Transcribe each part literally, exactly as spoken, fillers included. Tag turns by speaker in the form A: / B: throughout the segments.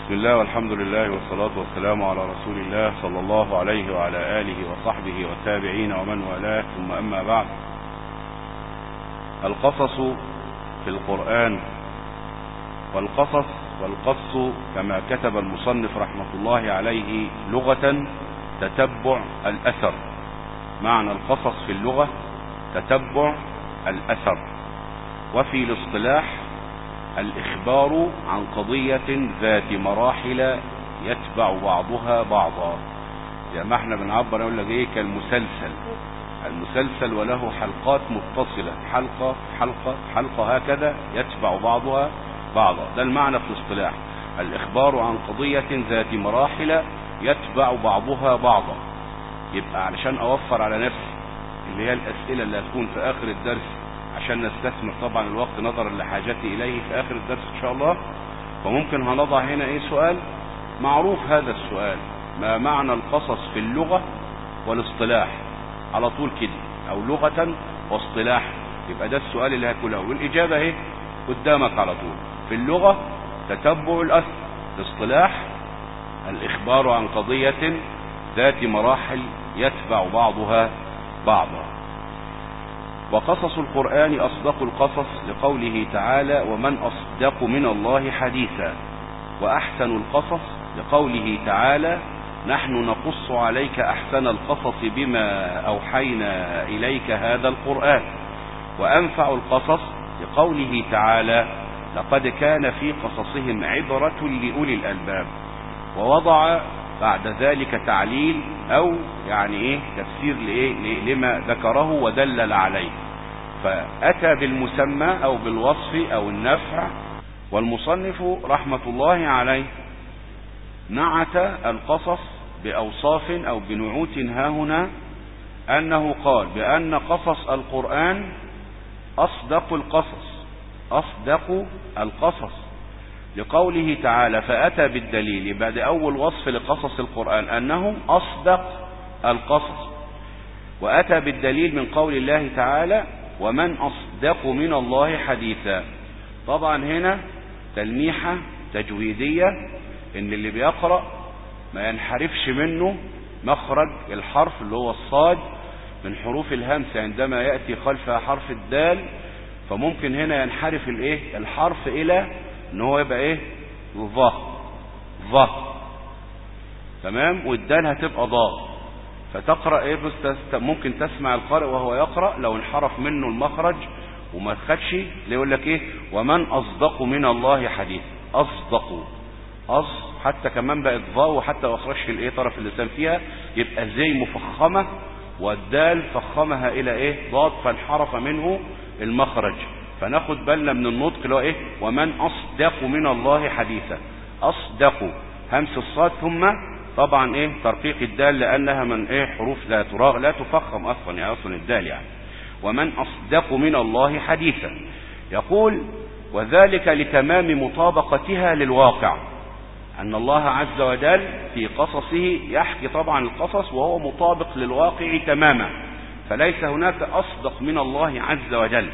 A: بسم الله والحمد لله والصلاة والسلام على رسول الله صلى الله عليه وعلى آله وصحبه والتابعين ومن والاه، ثم أما بعد. القصص في القرآن، والقصص والقص كما كتب المصنف رحمة الله عليه لغة تتبع الأثر. معنى القصص في اللغة تتبع الأثر، وفي الاصطلاح الإخبار عن قضية ذات مراحل يتبع بعضها بعضا. يعني ما احنا بنعبر يقول لك ايه كالمسلسل، المسلسل وله حلقات متصلة، حلقة حلقة حلقة هكذا يتبع بعضها بعضا. ده المعنى في الاصطلاح، الإخبار عن قضية ذات مراحل يتبع بعضها بعضا. يبقى علشان أوفر على نفسي اللي هي الأسئلة اللي هتكون في آخر الدرس، عشان نستثمر طبعا الوقت نظرا لحاجتي إليه في آخر الدرس إن شاء الله، فممكن هنضع هنا إيه سؤال معروف. هذا السؤال: ما معنى القصص في اللغة والاصطلاح؟ على طول كده، أو لغة واصطلاح. يبقى ده السؤال اللي هكله، والإجابة اهي قدامك على طول. في اللغة تتبع الأثر، الاصطلاح الإخبار عن قضية ذات مراحل يتبع بعضها بعضا. وقصص القرآن أصدق القصص لقوله تعالى: ومن أصدق من الله حديثا. وأحسن القصص لقوله تعالى: نحن نقص عليك أحسن القصص بما أوحينا إليك هذا القرآن. وأنفع القصص لقوله تعالى: لقد كان في قصصهم عبرة لأولي الألباب. ووضع بعد ذلك تعليل أو يعني إيه تفسير لإيه لما ذكره ودلل عليه، فأتى بالمسمى أو بالوصف أو النفع. والمصنف رحمة الله عليه نعت القصص بأوصاف أو بنعوت هاهنا، أنه قال بأن قصص القرآن أصدق القصص، أصدق القصص لقوله تعالى. فأتى بالدليل بعد أول وصف لقصص القرآن أنه أصدق القصص، وأتى بالدليل من قول الله تعالى: ومن أصدق من الله حديثا. طبعا هنا تلميحة تجويدية، إن اللي بيقرأ ما ينحرفش منه مخرج الحرف اللي هو الصاد من حروف الهمس عندما يأتي خلفها حرف الدال، فممكن هنا ينحرف الايه الحرف إلى ان هو يبقى ايه ظ ظ تمام، والدال هتبقى ضاد. فتقرأ ايه بس ممكن تسمع القارئ وهو يقرأ لو انحرف منه المخرج وما خدش يقول لك ايه: ومن أصدق من الله حديث. أصدق أص حتى كمان بقت ظا، وحتى ما اخرجش الايه طرف اللسان فيها، يبقى زي مفخمة، والدال فخمها الى ايه ضاد، فانحرف منه المخرج. فناخد بالنا من النطق اللي هو ايه: ومن أصدق من الله حديثا. أصدق همس الصاد، ثم طبعا ايه ترقيق الدال لانها من ايه حروف لا تراغ لا تفخم اصلا، يعني اصلا الدال يعني. ومن أصدق من الله حديثا. يقول: وذلك لتمام مطابقتها للواقع، أن الله عز وجل في قصصه يحكي طبعا القصص وهو مطابق للواقع تماما، فليس هناك أصدق من الله عز وجل.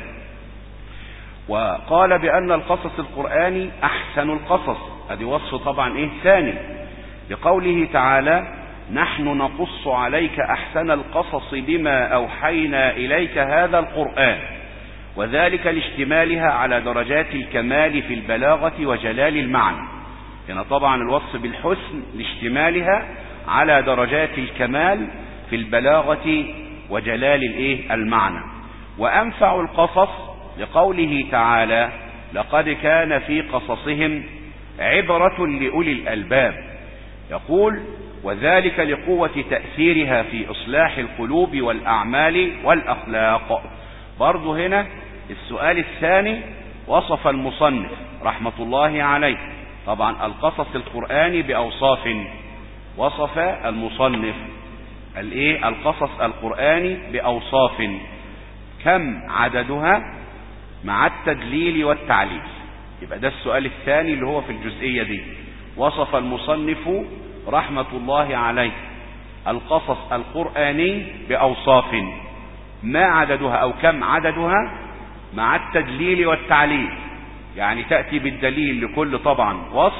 A: وقال بأن القصص القرآني أحسن القصص، هذه وصف طبعا إيه ثاني لقوله تعالى: نحن نقص عليك أحسن القصص بما أوحينا إليك هذا القرآن. وذلك لاشتمالها على درجات الكمال في البلاغة وجلال المعنى. هنا طبعا الوصف بالحسن لاشتمالها على درجات الكمال في البلاغة وجلال الايه المعنى. وأنفع القصص لقوله تعالى: لقد كان في قصصهم عبرة لأولي الألباب. يقول: وذلك لقوة تأثيرها في إصلاح القلوب والأعمال والأخلاق. برضو هنا السؤال الثاني وصف المصنف رحمة الله عليه طبعا القصص القرآني بأوصاف. وصف المصنف الايه القصص القرآني بأوصاف، كم عددها مع التدليل والتعليل. يبقى ده السؤال الثاني اللي هو في الجزئية دي. وصف المصنف رحمة الله عليه القصص القرآني بأوصاف، ما عددها أو كم عددها مع التدليل والتعليل. يعني تأتي بالدليل لكل طبعا وصف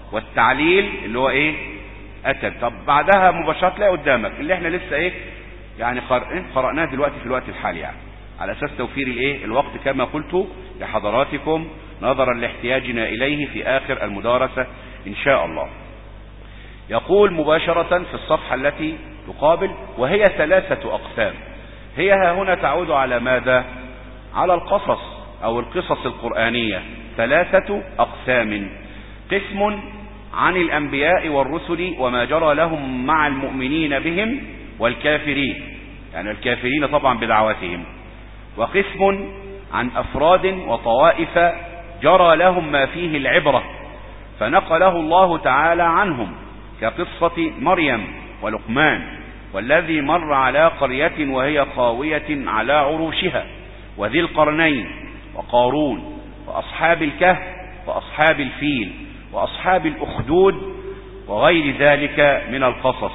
A: والتعليل اللي هو ايه أتت. طب بعدها مباشرة تلاقي قدامك اللي احنا لسه ايه يعني قرأناه دلوقتي في الوقت الحالي، يعني على أساس توفير الايه الوقت كما قلت لحضراتكم نظرا لاحتياجنا إليه في آخر المدارسة إن شاء الله. يقول مباشرة في الصفحة التي تقابل: وهي ثلاثة أقسام. هي ها هنا تعود على ماذا؟ على القصص أو القصص القرآنية. ثلاثة أقسام: قسم عن الأنبياء والرسل وما جرى لهم مع المؤمنين بهم والكافرين، يعني الكافرين طبعا بدعوتهم. وقسم عن أفراد وطوائف جرى لهم ما فيه العبرة فنقله الله تعالى عنهم، كقصة مريم ولقمان والذي مر على قرية وهي خاوية على عروشها، وذي القرنين وقارون وأصحاب الكهف وأصحاب الفيل وأصحاب الأخدود وغير ذلك من القصص.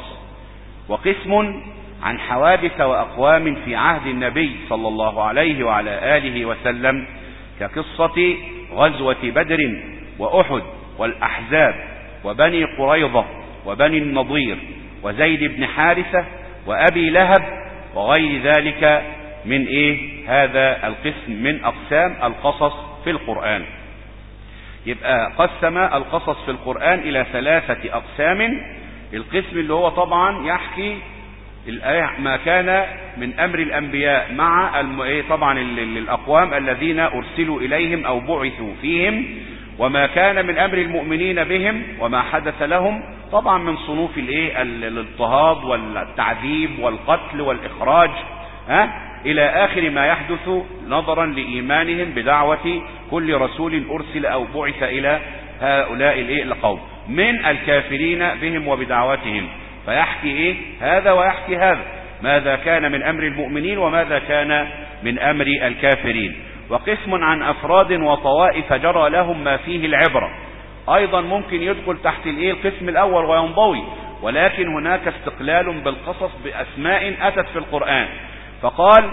A: وقسم عن حوادث وأقوام في عهد النبي صلى الله عليه وعلى آله وسلم، كقصة غزوة بدر وأحد والأحزاب وبني قريظة وبني النضير وزيد بن حارثة وأبي لهب وغير ذلك من إيه هذا القسم من أقسام القصص في القرآن. يبقى قسم القصص في القرآن إلى ثلاثة أقسام. القسم اللي هو طبعا يحكي ما كان من أمر الأنبياء مع طبعا الأقوام الذين أرسلوا إليهم أو بعثوا فيهم، وما كان من أمر المؤمنين بهم وما حدث لهم طبعا من صنوف الايه الاضطهاد والتعذيب والقتل والإخراج ها إلى آخر ما يحدث نظرا لإيمانهم بدعوة كل رسول أرسل أو بعث إلى هؤلاء الايه القوم من الكافرين بهم وبدعوتهم. فيحكي إيه هذا ويحكي هذا، ماذا كان من أمر المؤمنين وماذا كان من أمر الكافرين. وقسم عن أفراد وطوائف جرى لهم ما فيه العبرة، أيضا ممكن يدخل تحت الإيه القسم الأول وينضوي، ولكن هناك استقلال بالقصص بأسماء أتت في القرآن. فقال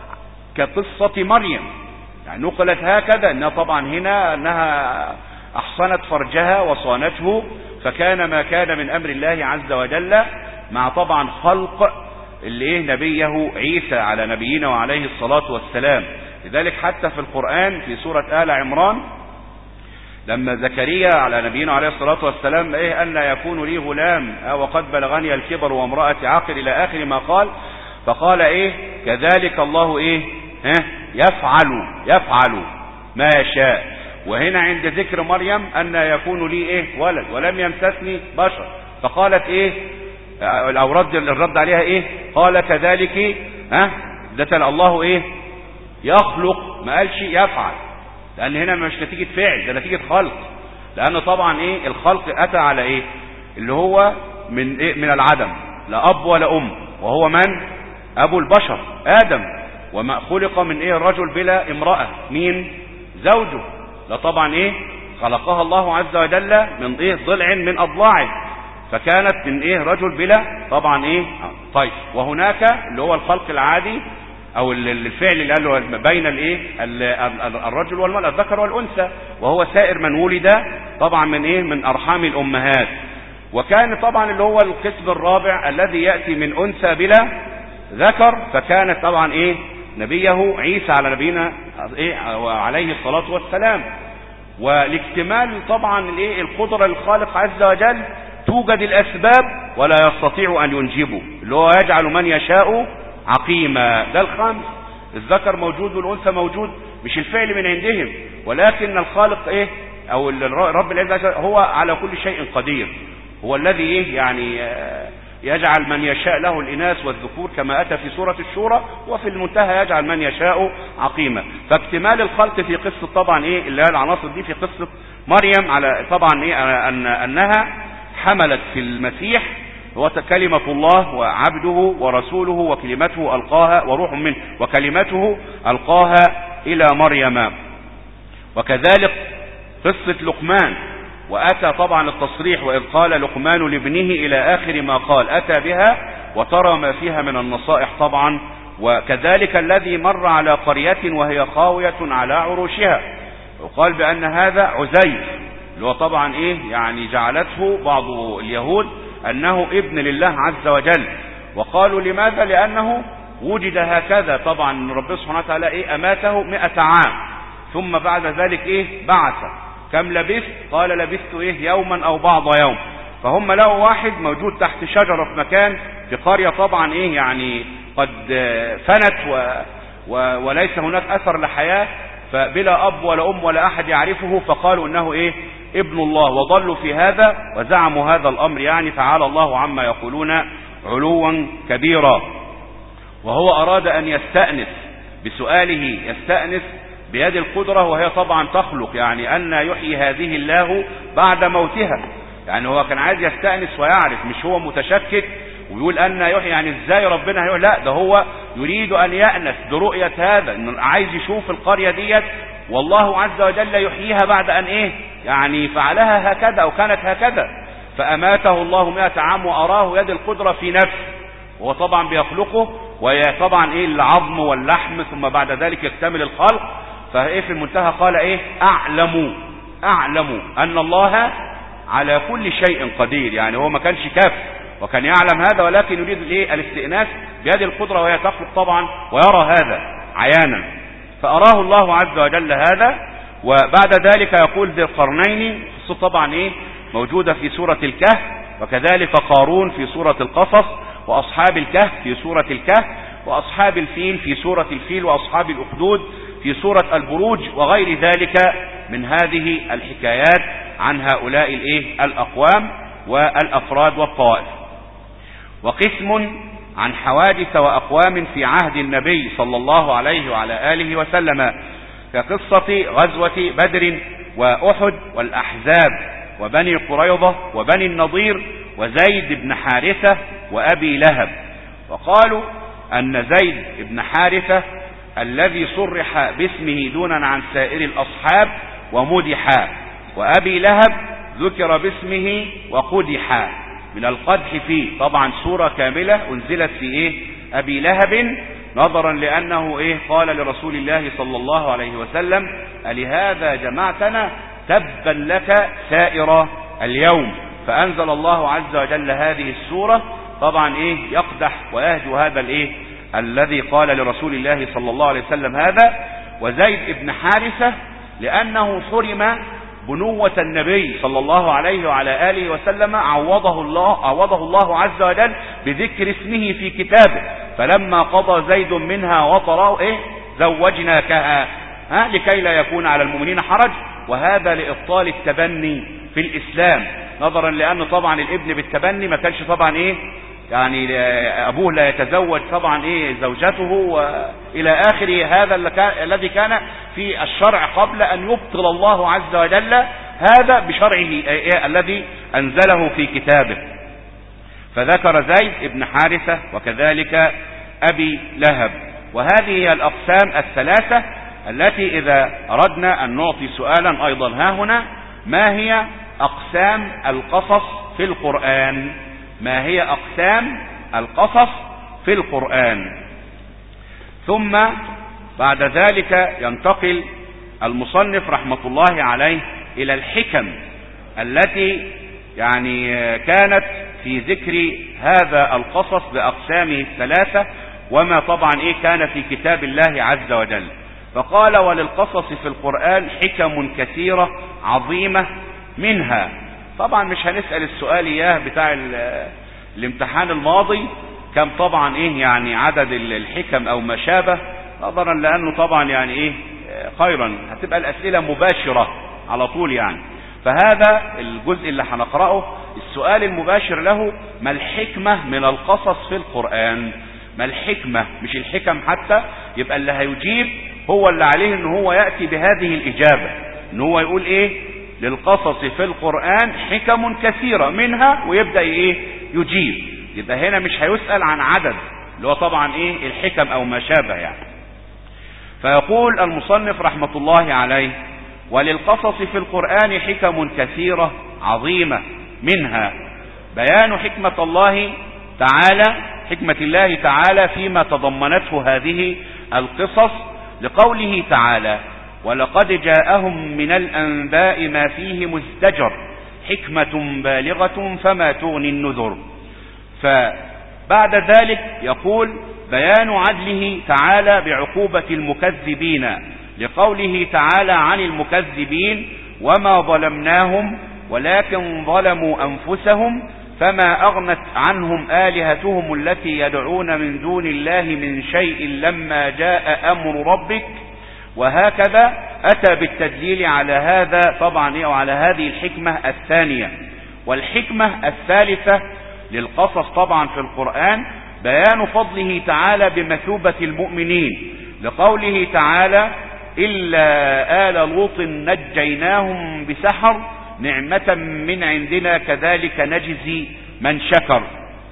A: كقصة مريم، يعني نقلت هكذا أنها طبعا هنا أنها أحصنت فرجها وصانته، فكان ما كان من أمر الله عز وجل مع طبعا خلق اللي إيه نبيه عيسى على نبينا وعليه الصلاة والسلام. لذلك حتى في القرآن في سورة آل عمران لما زكريا على نبينا عليه الصلاة والسلام إيه أن لا يكون لي غلام وقد بلغني الكبر وامرأتي عاقر إلى آخر ما قال، فقال إيه كذلك الله إيه ها يفعل يفعل ما يشاء. وهنا عند ذكر مريم أن يكون لي إيه ولد ولم يمسسني بشر، فقالت إيه أو رد الرد عليها إيه قال كذلك ها ده الله إيه يخلق، ما قالش يفعل، لأن هنا مش نتيجة فعل ده نتيجة خلق، لأن طبعا إيه الخلق أتى على إيه اللي هو من إيه من العدم، لا أب ولا أم، وهو من أبو البشر آدم، وما خلق من إيه الرجل بلا امرأة مين زوجه، لا طبعا إيه خلقها الله عز وجل من إيه ضلع من أضلاعه، فكانت من إيه رجل بلا طبعا إيه طيب. وهناك اللي هو الخلق العادي او الفعل اللي قاله بين الايه الرجل والمرأة الذكر والانثى، وهو سائر من ولد طبعا من ايه من ارحام الامهات. وكان طبعا اللي هو القسم الرابع الذي ياتي من انثى بلا ذكر، فكانت طبعا ايه نبيه عيسى على نبينا ايه عليه الصلاة والسلام. والاكتمال طبعا الايه القدرة للخالق عز وجل توجد الاسباب ولا يستطيع ان ينجبه، اللي هو يجعل من يشاء عقيمة، ده الخمس، الذكر موجود والأنثى موجود، مش الفعل من عندهم، ولكن الخالق ايه او رب العزة هو على كل شيء قدير، هو الذي ايه يعني يجعل من يشاء له الإناث والذكور كما أتى في سورة الشورى، وفي المنتهى يجعل من يشاء عقيمة. فاكتمال الخلق في قصة طبعا ايه اللي هي العناصر دي في قصة مريم على طبعا ايه أن أنها حملت في المسيح هو كلمة الله وعبده ورسوله وكلمته ألقاها وروح منه وكلمته ألقاها إلى مريم. وكذلك قصة لقمان، وأتى طبعا التصريح وإذ قال لقمان لابنه إلى آخر ما قال، أتى بها وترى ما فيها من النصائح طبعا. وكذلك الذي مر على قرية وهي خاوية على عروشها، وقال بأن هذا عزيز اللي هو طبعا ايه يعني جعلته بعض اليهود انه ابن لله عز وجل، وقالوا لماذا؟ لانه وجد هكذا. طبعا ربنا سبحانه وتعالى ايه اماته مئة عام ثم بعد ذلك ايه بعث. كم لبثت؟ قال لبثت ايه يوما او بعض يوم. فهم لقوا واحد موجود تحت شجرة في مكان في قرية طبعا ايه يعني قد فنت و و وليس هناك اثر لحياة، فبلا اب ولا ام ولا احد يعرفه، فقالوا انه ايه ابن الله، وضلوا في هذا وزعموا هذا الامر. يعني تعالى الله عما يقولون علوا كبيرا. وهو اراد ان يستأنس بسؤاله، يستأنس بيد القدرة وهي طبعا تخلق، يعني ان يحيي هذه الله بعد موتها. يعني هو كان عايز يستأنس ويعرف، مش هو متشكك ويقول ان يحيي يعني ازاي ربنا هيقول، لا ده هو يريد ان يأنس برؤية هذا، انه عايز يشوف القرية ديت والله عز وجل يحييها بعد ان ايه يعني فعلها هكذا او كانت هكذا. فاماته الله مئة عام واراه يد القدرة في نفسه، وهو طبعا بيخلقه، وهي طبعا ايه العظم واللحم، ثم بعد ذلك يكتمل الخلق. فايه في المنتهى قال ايه اعلم اعلم ان الله على كل شيء قدير. يعني هو ما كانش كافر وكان يعلم هذا، ولكن يريد الايه الاستئناس بيد القدرة وهي تخلق طبعا ويرى هذا عيانا. فاراه الله عز وجل هذا. وبعد ذلك يقول ذي القرنين، طبعا ايه موجودة في سورة الكهف، وكذلك قارون في سورة القصص، واصحاب الكهف في سورة الكهف، واصحاب الفيل في سورة الفيل، واصحاب الاخدود في سورة البروج، وغير ذلك من هذه الحكايات عن هؤلاء الايه الاقوام والافراد والطوائف. وقسم عن حوادث واقوام في عهد النبي صلى الله عليه وعلى آله وسلم، كقصة غزوة بدر واحد والاحزاب وبني قريظة وبني النضير وزيد بن حارثة وابي لهب. وقالوا ان زيد بن حارثة الذي صرح باسمه دونا عن سائر الاصحاب ومدح، وابي لهب ذكر باسمه وقدح من القدح فيه. طبعا سورة كاملة انزلت في ايه ابي لهب، نظرا لانه ايه قال لرسول الله صلى الله عليه وسلم ألهذا جمعتنا؟ تبا لك سائر اليوم. فانزل الله عز وجل هذه السورة طبعا ايه يقدح ويهجو هذا الايه الذي قال لرسول الله صلى الله عليه وسلم هذا. وزيد بن حارثة لانه حرم بنوة النبي صلى الله عليه وعلى آله وسلم، عوضه الله, عوضه الله عز وجل بذكر اسمه في كتابه، فلما قضى زيد منها وطرا ايه زوجناكها، ها لكي لا يكون على المؤمنين حرج. وهذا لإبطال التبني في الإسلام، نظرا لأنه طبعا الابن بالتبني ما كانش طبعا ايه يعني ابوه لا يتزوج طبعا ايه زوجته والى اخره. هذا الذي كان في الشرع قبل ان يبطل الله عز وجل هذا بشرعه إيه الذي انزله في كتابه. فذكر زيد بن حارثة وكذلك ابي لهب. وهذه هي الاقسام الثلاثة التي اذا اردنا ان نعطي سؤالا ايضا ها هنا، ما هي اقسام القصص في القرآن؟ ما هي أقسام القصص في القرآن؟ ثم بعد ذلك ينتقل المصنف رحمة الله عليه إلى الحكم التي يعني كانت في ذكر هذا القصص بأقسامه الثلاثة، وما طبعا إيه كان في كتاب الله عز وجل. فقال وللقصص في القرآن حكم كثيرة عظيمة منها. طبعا مش هنسأل السؤال اياه بتاع الامتحان الماضي كم طبعا ايه يعني عدد الحكم او ما شابه، نظرا لانه طبعا يعني ايه خيرا هتبقى الاسئلة مباشرة على طول يعني. فهذا الجزء اللي هنقرأه السؤال المباشر له، ما الحكمة من القصص في القرآن؟ ما الحكمة؟ مش الحكم حتى، يبقى اللي هيجيب هو اللي عليه ان هو يأتي بهذه الاجابة، ان هو يقول ايه للقصص في القرآن حكم كثيرة منها ويبدأ ايه يجيب. يبقى هنا مش هيسأل عن عدد اللي هو طبعا ايه الحكم او ما شابه يعني. فيقول المصنف رحمة الله عليه وللقصص في القرآن حكم كثيرة عظيمة منها بيان حكمة الله تعالى، حكمة الله تعالى فيما تضمنته هذه القصص، لقوله تعالى ولقد جاءهم من الأنباء ما فيه مزدجر حكمة بالغة فما تغني النذر. فبعد ذلك يقول بيان عدله تعالى بعقوبة المكذبين، لقوله تعالى عن المكذبين وما ظلمناهم ولكن ظلموا أنفسهم فما أغنت عنهم آلهتهم التي يدعون من دون الله من شيء لما جاء أمر ربك. وهكذا أتى بالتدليل على هذا طبعا وعلى هذه الحكمة الثانية. والحكمة الثالثة للقصص طبعا في القرآن بيان فضله تعالى بمثوبة المؤمنين، لقوله تعالى إلا آل لوط نجيناهم بسحر نعمة من عندنا كذلك نجزي من شكر.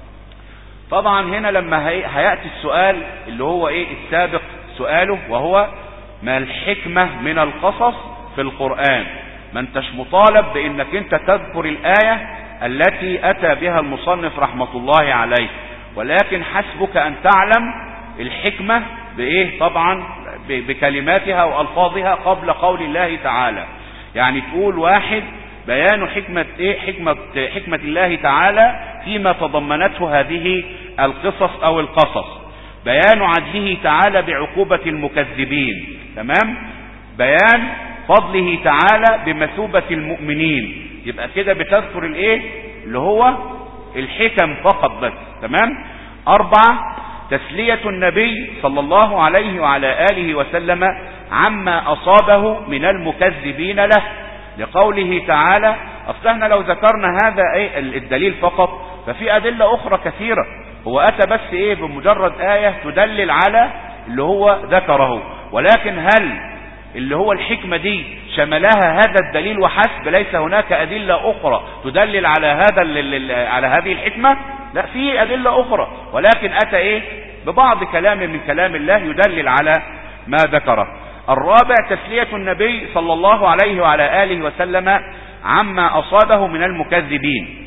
A: طبعا هنا لما هيأتي السؤال اللي هو ايه السابق سؤاله، وهو ما الحكمة من القصص في القرآن؟ ما انتش مطالب بانك انت تذكر الآية التي اتى بها المصنف رحمة الله عليه، ولكن حسبك ان تعلم الحكمة بايه طبعا بكلماتها والفاظها قبل قول الله تعالى. يعني تقول واحد بيان حكمة ايه حكمة حكمة الله تعالى فيما تضمنته هذه القصص او القصص، بيان عدله تعالى بعقوبة المكذبين، تمام، بيان فضله تعالى بمثوبة المؤمنين. يبقى كده بتذكر الايه اللي هو الحكم فقط بس، تمام. اربعة تسلية النبي صلى الله عليه وعلى آله وسلم عما أصابه من المكذبين له، لقوله تعالى أصل احنا لو ذكرنا هذا ايه الدليل فقط ففي أدلة أخرى كثيرة، هو أتى بس ايه بمجرد آية تدلل على اللي هو ذكره، ولكن هل اللي هو الحكمة دي شملها هذا الدليل وحسب؟ ليس هناك أدلة أخرى تدلل على هذا على هذه الحكمة؟ لا، في أدلة أخرى، ولكن أتى إيه ببعض كلام من كلام الله يدلل على ما ذكره. الرابع تسلية النبي صلى الله عليه وعلى آله وسلم عما أصابه من المكذبين،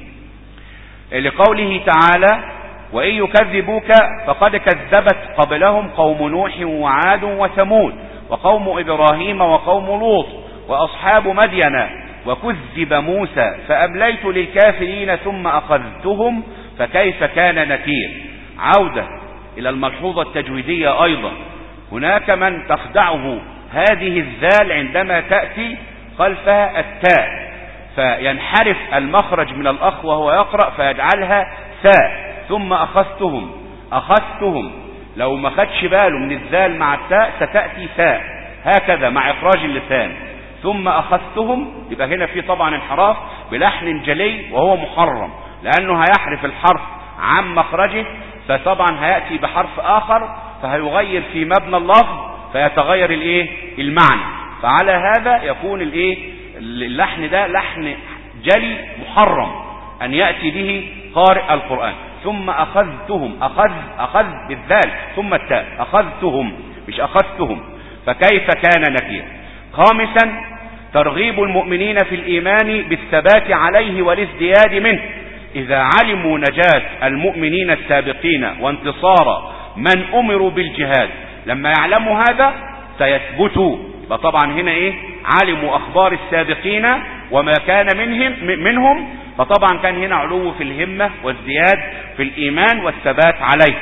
A: لقوله تعالى وإن يكذبوك فقد كذبت قبلهم قوم نوح وعاد وثمود وقوم إبراهيم وقوم لوط وأصحاب مدين وكذب موسى فأمليت للكافرين ثم أخذتهم فكيف كان نكير. عودة إلى الملحوظة التجويدية أيضا، هناك من تخدعه هذه الذال عندما تأتي خلفها التاء، فينحرف المخرج من الأخ وهو يقرأ فيجعلها ثاء، ثم أخذتهم أخذتهم لو ما خدش باله من الذال مع التاء ستأتي ثاء هكذا مع إخراج اللسان، ثم أخذتهم. يبقى هنا في طبعا انحراف بلحن جلي وهو محرم، لأنه هيحرف الحرف عن مخرجه، فطبعا هيأتي بحرف آخر فهيغير في مبنى اللفظ فيتغير الايه المعنى، فعلى هذا يكون الايه اللحن ده لحن جلي محرم أن يأتي به قارئ القرآن. ثم أخذتهم، أخذ أخذ بالذال ثم التاء، أخذتهم مش أخذتهم، فكيف كان نكير. خامسا ترغيب المؤمنين في الإيمان بالثبات عليه والازدياد منه إذا علموا نجاة المؤمنين السابقين وانتصار من أمروا بالجهاد، لما يعلموا هذا سيثبتوا. يبقى طبعا هنا ايه علموا أخبار السابقين وما كان منهم منهم فطبعا كان هنا علو في الهمة والزياد في الإيمان والثبات عليه،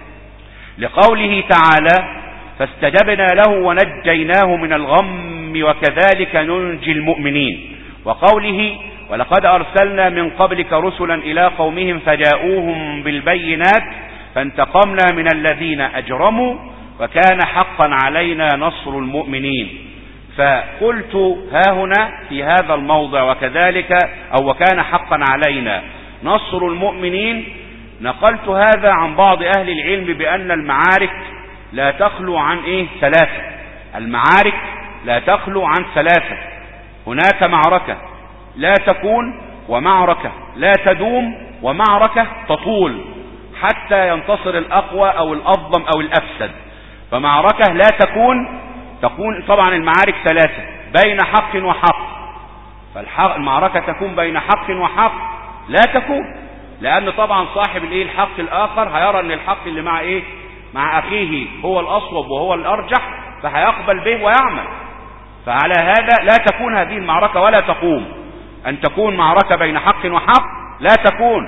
A: لقوله تعالى فاستجبنا له ونجيناه من الغم وكذلك ننجي المؤمنين، وقوله ولقد أرسلنا من قبلك رسلا إلى قومهم فجاءوهم بالبينات فانتقمنا من الذين أجرموا وكان حقا علينا نصر المؤمنين. فقلت ها هنا في هذا الموضع وكذلك أو وكان حقا علينا نصر المؤمنين، نقلت هذا عن بعض أهل العلم بأن المعارك لا تخلو عن إيه ثلاثة، المعارك لا تخلو عن ثلاثة، هناك معركة لا تكون ومعركة لا تدوم ومعركة تطول حتى ينتصر الأقوى أو الأظلم أو الأفسد. فمعركة لا تكون تكون طبعا المعارك ثلاثة بين حق وحق، فالمعركة تكون بين حق وحق لا تكون، لأن طبعا صاحب الايه الحق الآخر هيرى أن الحق اللي مع ايه مع أخيه هو الأصوب وهو الأرجح فهيقبل به ويعمل. فعلى هذا لا تكون هذه المعركة ولا تقوم. أن تكون معركة بين حق وحق لا تكون،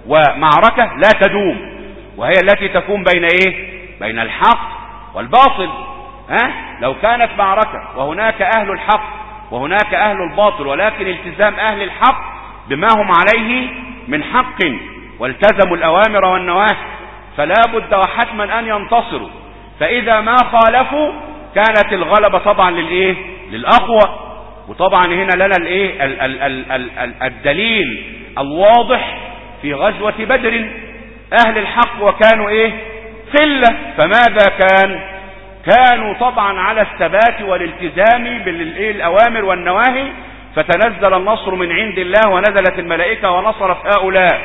A: ومعركة لا تدوم، وهي التي تكون بين إيه؟ بين الحق والباطل. ها؟ لو كانت معركة وهناك أهل الحق وهناك أهل الباطل، ولكن التزام أهل الحق بما هم عليه من حق والتزموا الأوامر والنواهي، فلا بد وحتما أن ينتصروا. فإذا ما خالفوا كانت الغلبة طبعا للإيه؟ للأقوى. وطبعا هنا لنا الإيه؟ ال ال ال ال ال الدليل الواضح في غزوة بدر، أهل الحق وكانوا إيه؟ قلة. فماذا كان؟ كانوا طبعا على الثبات والالتزام بالأوامر والنواهي، فتنزل النصر من عند الله ونزلت الملائكة ونصرت هؤلاء.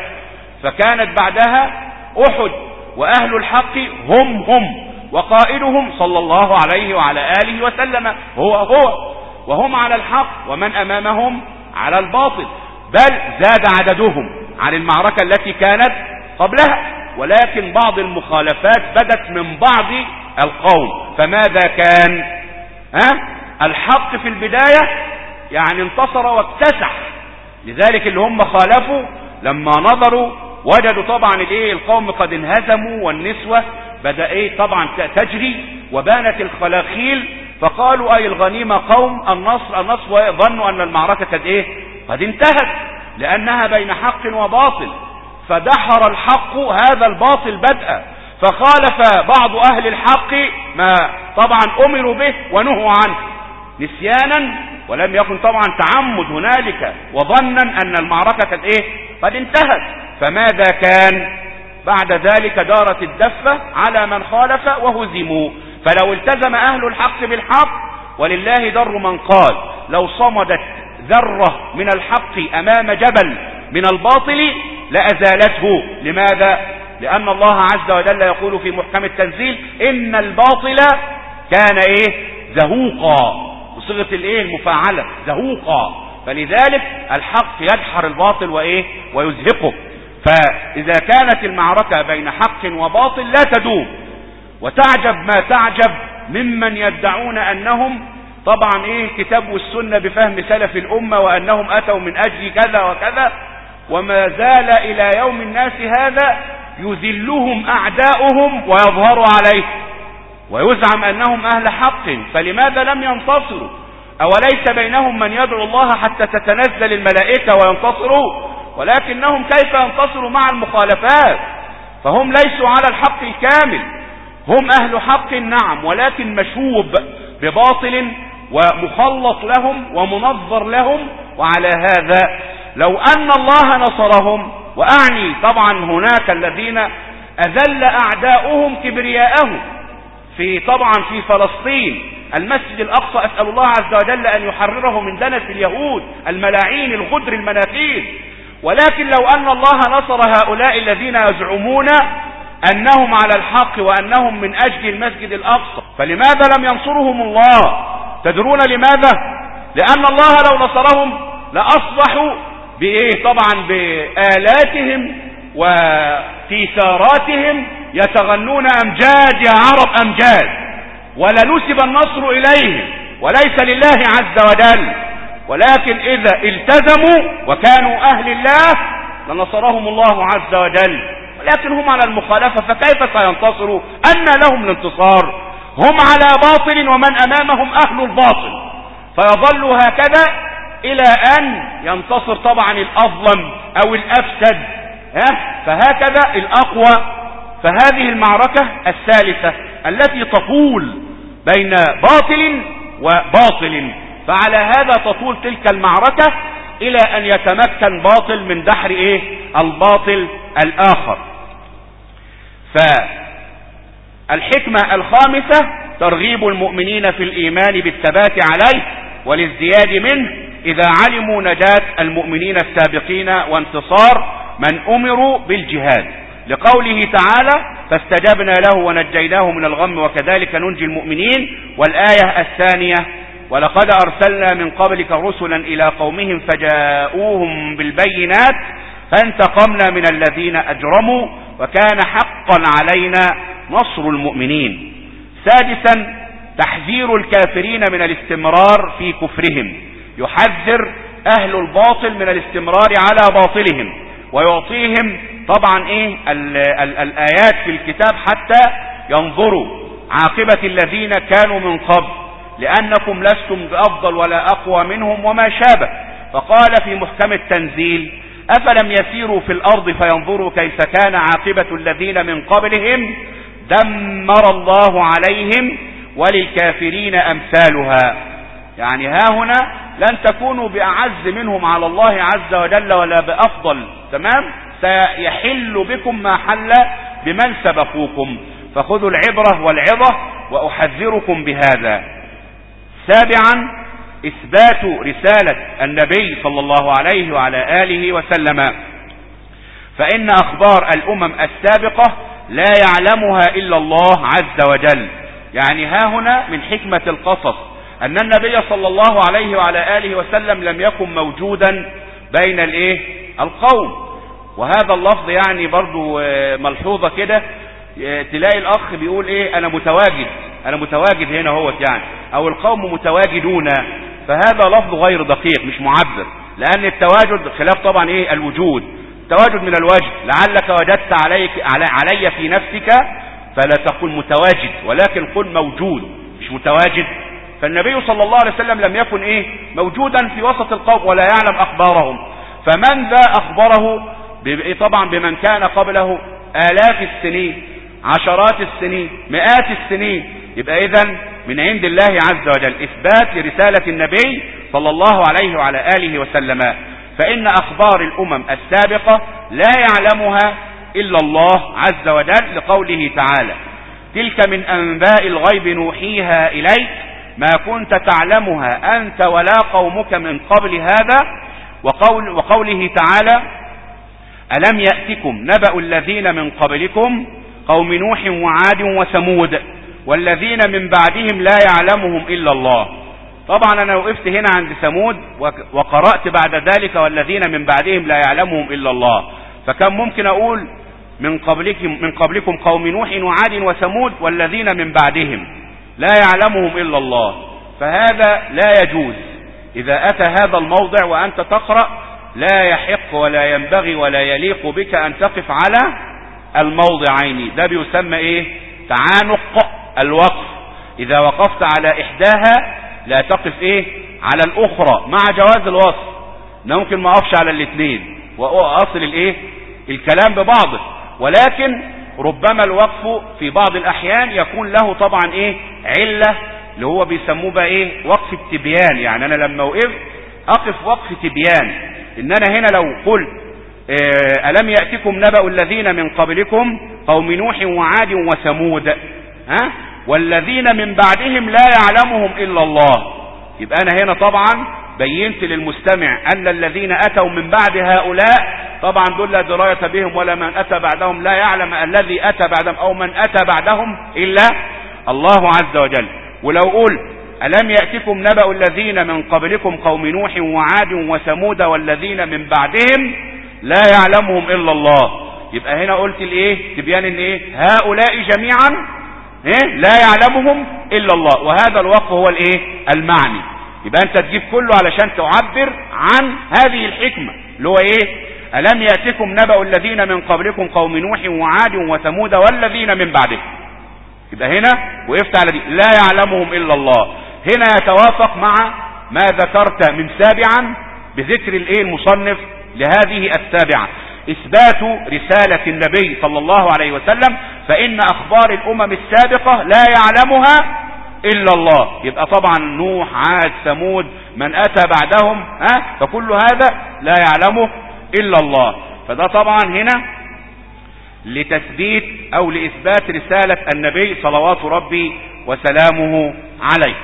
A: فكانت بعدها أحد، وأهل الحق هم هم وقائدهم صلى الله عليه وعلى آله وسلم هو هو، وهم على الحق ومن أمامهم على الباطل، بل زاد عددهم عن المعركة التي كانت قبلها، ولكن بعض المخالفات بدت من بعض القوم. فماذا كان؟ ها؟ الحق في البداية يعني انتصر واكتسح. لذلك اللي هم خالفوا لما نظروا وجدوا طبعا الايه؟ القوم قد انهزموا، والنسوة بدأ ايه طبعا تجري وبانت الخلاخيل، فقالوا اي الغنيمة قوم النصر النصر، وظنوا ان المعركة قد ايه؟ قد انتهت، لانها بين حق وباطل. فدحر الحق هذا الباطل بدءا، فخالف بعض اهل الحق ما طبعا امروا به ونهوا عنه نسيانا، ولم يكن طبعا تعمد هنالك، وظنا ان المعركة قد ايه؟ قد انتهت. فماذا كان؟ بعد ذلك دارت الدفة على من خالف وهزموا. فلو التزم اهل الحق بالحق، ولله در من قال لو صمدت ذرة من الحق امام جبل من الباطل لازالته. لماذا؟ لان الله عز وجل يقول في محكم التنزيل ان الباطل كان ايه؟ زهوقا، بصيغة الايه؟ المفاعلة، زهوقا. فلذلك الحق يدحر الباطل وايه؟ ويزهقه. فاذا كانت المعركة بين حق وباطل لا تدوم. وتعجب ما تعجب ممن يدعون انهم طبعا ايه؟ كتاب والسنة بفهم سلف الامة، وانهم اتوا من اجل كذا وكذا، وما زال الى يوم الناس هذا يذلهم اعداؤهم ويظهر عليه، ويزعم انهم اهل حق. فلماذا لم ينتصروا؟ اوليس بينهم من يدعو الله حتى تتنزل الملائكة وينتصروا؟ ولكنهم كيف ينتصروا مع المخالفات؟ فهم ليسوا على الحق الكامل، هم اهل حق نعم، ولكن مشوب بباطل ومخلط لهم ومنظر لهم. وعلى هذا لو ان الله نصرهم، واعني طبعا هناك الذين اذل اعداؤهم كبرياءهم في طبعا في فلسطين، المسجد الاقصى، اسأل الله عز وجل ان يحرره من دنس اليهود الملاعين الغدر المنافير. ولكن لو ان الله نصر هؤلاء الذين يزعمون انهم على الحق وانهم من اجل المسجد الاقصى، فلماذا لم ينصرهم الله؟ تدرون لماذا؟ لان الله لو نصرهم لاصبحوا بايه؟ طبعا بآلاتهم وتيساراتهم يتغنون امجاد يا عرب امجاد، ولنسب النصر اليهم وليس لله عز وجل. ولكن اذا التزموا وكانوا اهل الله لنصرهم الله عز وجل، ولكن هم على المخالفة، فكيف سينتصروا؟ ان لهم الانتصار؟ هم على باطل ومن امامهم اهل الباطل، فيظلوا هكذا الى ان ينتصر طبعا الاظلم او الافسد، ها؟ فهكذا الاقوى. فهذه المعركة الثالثة التي تطول بين باطل وباطل، فعلى هذا تطول تلك المعركة الى ان يتمكن باطل من دحر ايه؟ الباطل الاخر. فالحكمة الخامسة ترغيب المؤمنين في الايمان بالثبات عليه والازدياد منه اذا علموا نجاة المؤمنين السابقين وانتصار من امروا بالجهاد، لقوله تعالى فاستجبنا له ونجيناه من الغم وكذلك ننجي المؤمنين. والآية الثانية ولقد أرسلنا من قبلك رسلا إلى قومهم فجاءوهم بالبينات فانتقمنا من الذين أجرموا وكان حقا علينا نصر المؤمنين. سادسا تحذير الكافرين من الاستمرار في كفرهم، يحذر اهل الباطل من الاستمرار على باطلهم، ويعطيهم طبعا ايه ال ال الايات في الكتاب حتى ينظروا عاقبة الذين كانوا من قبل، لانكم لستم بافضل ولا اقوى منهم وما شابه. فقال في محكم التنزيل: افلم يسيروا في الارض فينظروا كيف كان عاقبة الذين من قبلهم دمر الله عليهم وللكافرين امثالها. يعني ها هنا لن تكونوا بأعز منهم على الله عز وجل ولا بأفضل، تمام؟ سيحل بكم ما حل بمن سبقوكم، فخذوا العبرة والعظة وأحذركم بهذا. سابعا إثبات رسالة النبي صلى الله عليه وعلى آله وسلم، فإن أخبار الأمم السابقة لا يعلمها إلا الله عز وجل. يعني ها هنا من حكمة القصص أن النبي صلى الله عليه وعلى آله وسلم لم يكن موجودا بين الايه القوم. وهذا اللفظ يعني برضو ملحوظة كده، تلاقي الأخ بيقول ايه أنا متواجد أنا متواجد هنا هو يعني، أو القوم متواجدون، فهذا لفظ غير دقيق مش معبر، لأن التواجد خلاف طبعا ايه الوجود. التواجد من الوجه، لعلك وجدت عليك علي في نفسك فلا تقل متواجد، ولكن قل موجود مش متواجد. فالنبي صلى الله عليه وسلم لم يكن ايه موجودا في وسط القوم ولا يعلم اخبارهم، فمن ذا اخبره طبعا بمن كان قبله آلاف السنين، عشرات السنين، مئات السنين. يبقى اذن من عند الله عز وجل اثبات لرسالة النبي صلى الله عليه وعلى آله وسلم، فإن أخبار الأمم السابقة لا يعلمها إلا الله عز وجل، لقوله تعالى: تلك من أنباء الغيب نوحيها إليك ما كنت تعلمها أنت ولا قومك من قبل هذا. وقول وقوله تعالى: ألم يأتكم نبأ الذين من قبلكم قوم نوح وعاد وثمود والذين من بعدهم لا يعلمهم إلا الله. طبعا أنا وقفت هنا عند ثمود وقرأت بعد ذلك والذين من بعدهم لا يعلمهم إلا الله، فكان ممكن أقول من قبلكم من قبلكم قوم نوح وعاد وثمود والذين من بعدهم لا يعلمهم إلا الله، فهذا لا يجوز. إذا أتى هذا الموضع وأنت تقرأ لا يحق ولا ينبغي ولا يليق بك أن تقف على الموضعين، ده بيسمى إيه؟ تعانق الوقف. إذا وقفت على إحداها لا تقف إيه على الأخرى، مع جواز الوصف. ممكن ما أقفش على الاثنين وأصل الإيه الكلام ببعضه، ولكن ربما الوقف في بعض الأحيان يكون له طبعا إيه علة، اللي هو بيسموه بقى إيه وقف التبيان. يعني أنا لما وقف أقف وقف تبيان، إن أنا هنا لو قلت إيه ألم يأتكم نبأ الذين من قبلكم قوم نوح وعاد وثمود ها والذين من بعدهم لا يعلمهم إلا الله، يبقى أنا هنا طبعا بينت للمستمع أن الذين أتوا من بعد هؤلاء طبعا دول لا دراية بهم، ولا من أتى بعدهم لا يعلم الذي أتى بعدهم أو من أتى بعدهم إلا الله عز وجل. ولو قلت ألم يأتكم نبأ الذين من قبلكم قوم نوح وعاد وثمود والذين من بعدهم لا يعلمهم إلا الله، يبقى هنا قلت الإيه تبيان إن إيه هؤلاء جميعا إيه لا يعلمهم إلا الله، وهذا الوقف هو الإيه المعني. يبقى أنت تجيب كله علشان تعبر عن هذه الحكمة اللي هو إيه ألم يأتكم نبأ الذين من قبلكم قوم نوح وعاد وثمود والذين من بعدهم. يبقى هنا وقفت على دي لا يعلمهم إلا الله، هنا يتوافق مع ما ذكرت من سابعا بذكر الإيه المصنف لهذه السابعة، إثبات رسالة النبي صلى الله عليه وسلم، فإن أخبار الأمم السابقة لا يعلمها إلا الله. يبقى طبعا نوح عاد ثمود من أتى بعدهم ها فكل هذا لا يعلمه إلا الله. فده طبعا هنا لتثبيت أو لإثبات رسالة النبي صلوات ربي وسلامه عليه.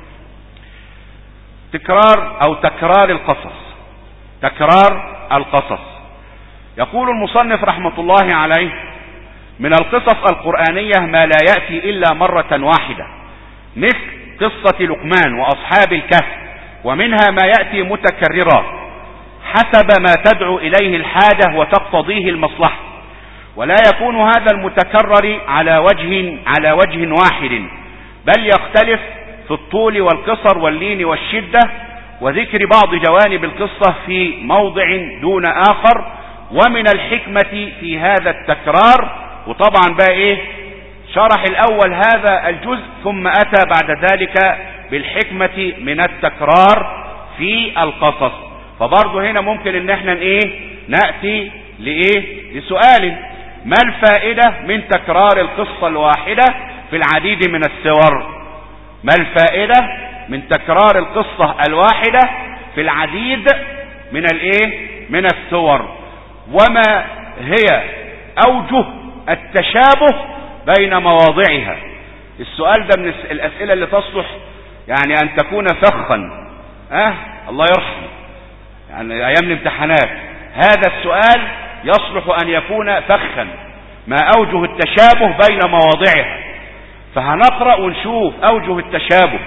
A: تكرار أو تكرار القصص، تكرار القصص. يقول المصنف رحمة الله عليه: من القصص القرآنية ما لا يأتي إلا مرة واحدة، مثل قصة لقمان وأصحاب الكهف، ومنها ما يأتي متكررا حسب ما تدعو إليه الحاجة وتقتضيه المصلحة، ولا يكون هذا المتكرر على وجه على وجه واحد، بل يختلف في الطول والقصر واللين والشدة، وذكر بعض جوانب القصة في موضع دون آخر، ومن الحكمة في هذا التكرار. وطبعا بقى ايه شرح الاول هذا الجزء، ثم اتى بعد ذلك بالحكمة من التكرار في القصص. فبرضه هنا ممكن ان احنا ايه نأتي لايه لسؤال: ما الفائدة من تكرار القصة الواحدة في العديد من السور؟ ما الفائدة من تكرار القصة الواحدة في العديد من الايه من السور؟ وما هي اوجه التشابه بين مواضعها؟ السؤال ده من الاسئلة اللي تصلح يعني ان تكون فخا، اه الله يرحم يعني ايام الامتحانات، هذا السؤال يصلح ان يكون فخا. ما اوجه التشابه بين مواضعها؟ فهنقرأ ونشوف اوجه التشابه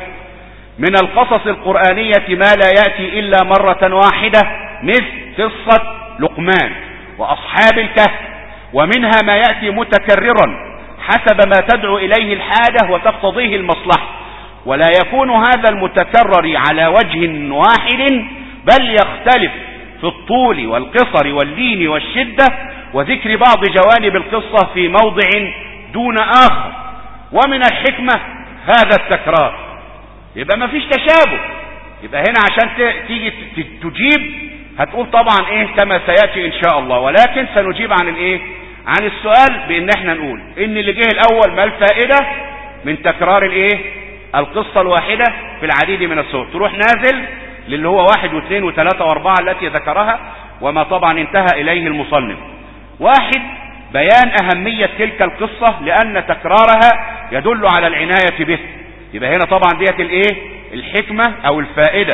A: من القصص القرآنية ما لا يأتي الا مرة واحدة، مثل قصة لقمان واصحاب الكهف، ومنها ما يأتي متكررا حسب ما تدعو اليه الحاجة وتقتضيه المصلحة، ولا يكون هذا المتكرر على وجه واحد، بل يختلف في الطول والقصر واللين والشدة، وذكر بعض جوانب القصة في موضع دون آخر. ومن الحكمة هذا التكرار. يبقى ما فيش تشابه. يبقى هنا عشان تيجي تجيب هتقول طبعا ايه كما سيأتي ان شاء الله، ولكن سنجيب عن الايه عن السؤال بان احنا نقول ان اللي جه الاول: ما الفائدة من تكرار الايه القصة الواحدة في العديد من السور؟ تروح نازل للي هو واحد واثنين وثلاثة واربعة التي ذكرها، وما طبعا انتهى اليه المصنف. واحد: بيان اهمية تلك القصة لان تكرارها يدل على العناية به. يبقى هنا طبعا ديت الايه الحكمة او الفائدة،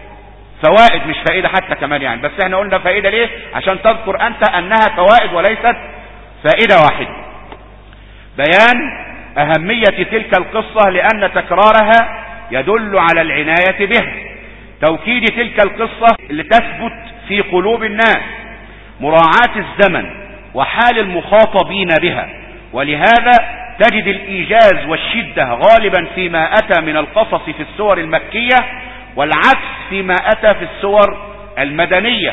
A: فوائد مش فائدة حتى كمان يعني، بس احنا قلنا فائدة ليه؟ عشان تذكر انت انها فوائد وليست فائدة واحدة. بيان اهمية تلك القصة لان تكرارها يدل على العناية بها. توكيد تلك القصة لتثبت في قلوب الناس. مراعاة الزمن وحال المخاطبين بها، ولهذا تجد الإيجاز والشدة غالبا فيما أتى من القصص في السور المكية، والعكس فيما أتى في السور المدنية.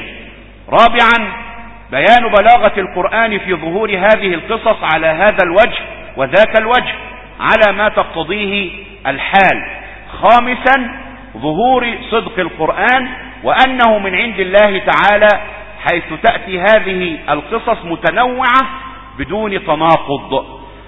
A: رابعا: بيان بلاغة القرآن في ظهور هذه القصص على هذا الوجه وذاك الوجه على ما تقتضيه الحال. خامسا: ظهور صدق القرآن وأنه من عند الله تعالى، حيث تأتي هذه القصص متنوعة بدون تناقض.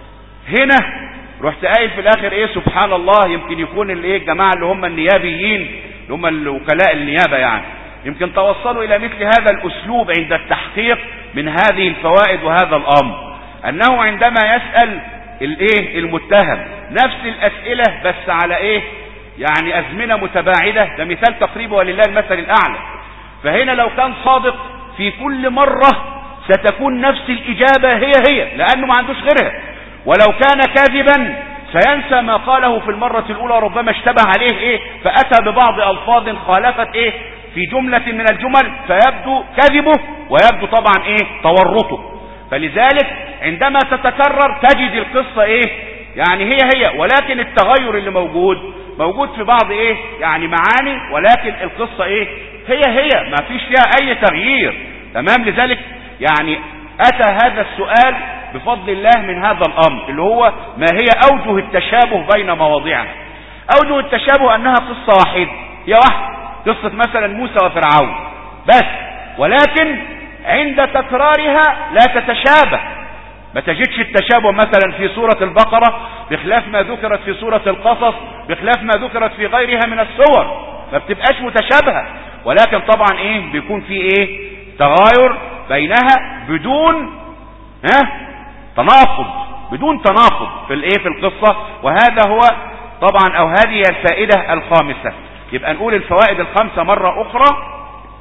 A: هنا رحت قايل في الاخر ايه سبحان الله، يمكن يكون الايه الجماعة اللي هم النيابيين اللي هم الوكلاء النيابة يعني يمكن توصلوا الى مثل هذا الاسلوب عند التحقيق من هذه الفوائد وهذا الامر، انه عندما يسأل الايه المتهم نفس الاسئلة بس على ايه يعني ازمنة متباعدة، ده مثال تقريبا ولله المثل الاعلى. فهنا لو كان صادق في كل مرة ستكون نفس الاجابة هي هي، لانه ما عندوش غيرها. ولو كان كاذبا سينسى ما قاله في المرة الاولى، ربما اشتبه عليه ايه فاتى ببعض الفاظ خالفت ايه في جملة من الجمل، فيبدو كذبه ويبدو طبعا ايه تورطه. فلذلك عندما تتكرر تجد القصة ايه يعني هي هي، ولكن التغير اللي موجود موجود في بعض ايه يعني معاني، ولكن القصة ايه هي هي ما فيش فيها اي تغيير. تمام. لذلك يعني اتى هذا السؤال بفضل الله من هذا الامر اللي هو ما هي اوجه التشابه بين مواضعها. اوجه التشابه انها قصة واحدة، هي واحدة، قصة مثلا موسى وفرعون بس، ولكن عند تكرارها لا تتشابه. ما تجدش التشابه مثلا في سورة البقرة بخلاف ما ذكرت في سورة القصص بخلاف ما ذكرت في غيرها من السور، ما بتبقاش متشابهة، ولكن طبعا ايه بيكون في ايه تغاير بينها بدون ها تناقض، بدون تناقض في الايه في القصة. وهذا هو طبعا او هذه الفائدة الخامسة. يبقى نقول الفوائد الخمسة مرة اخرى: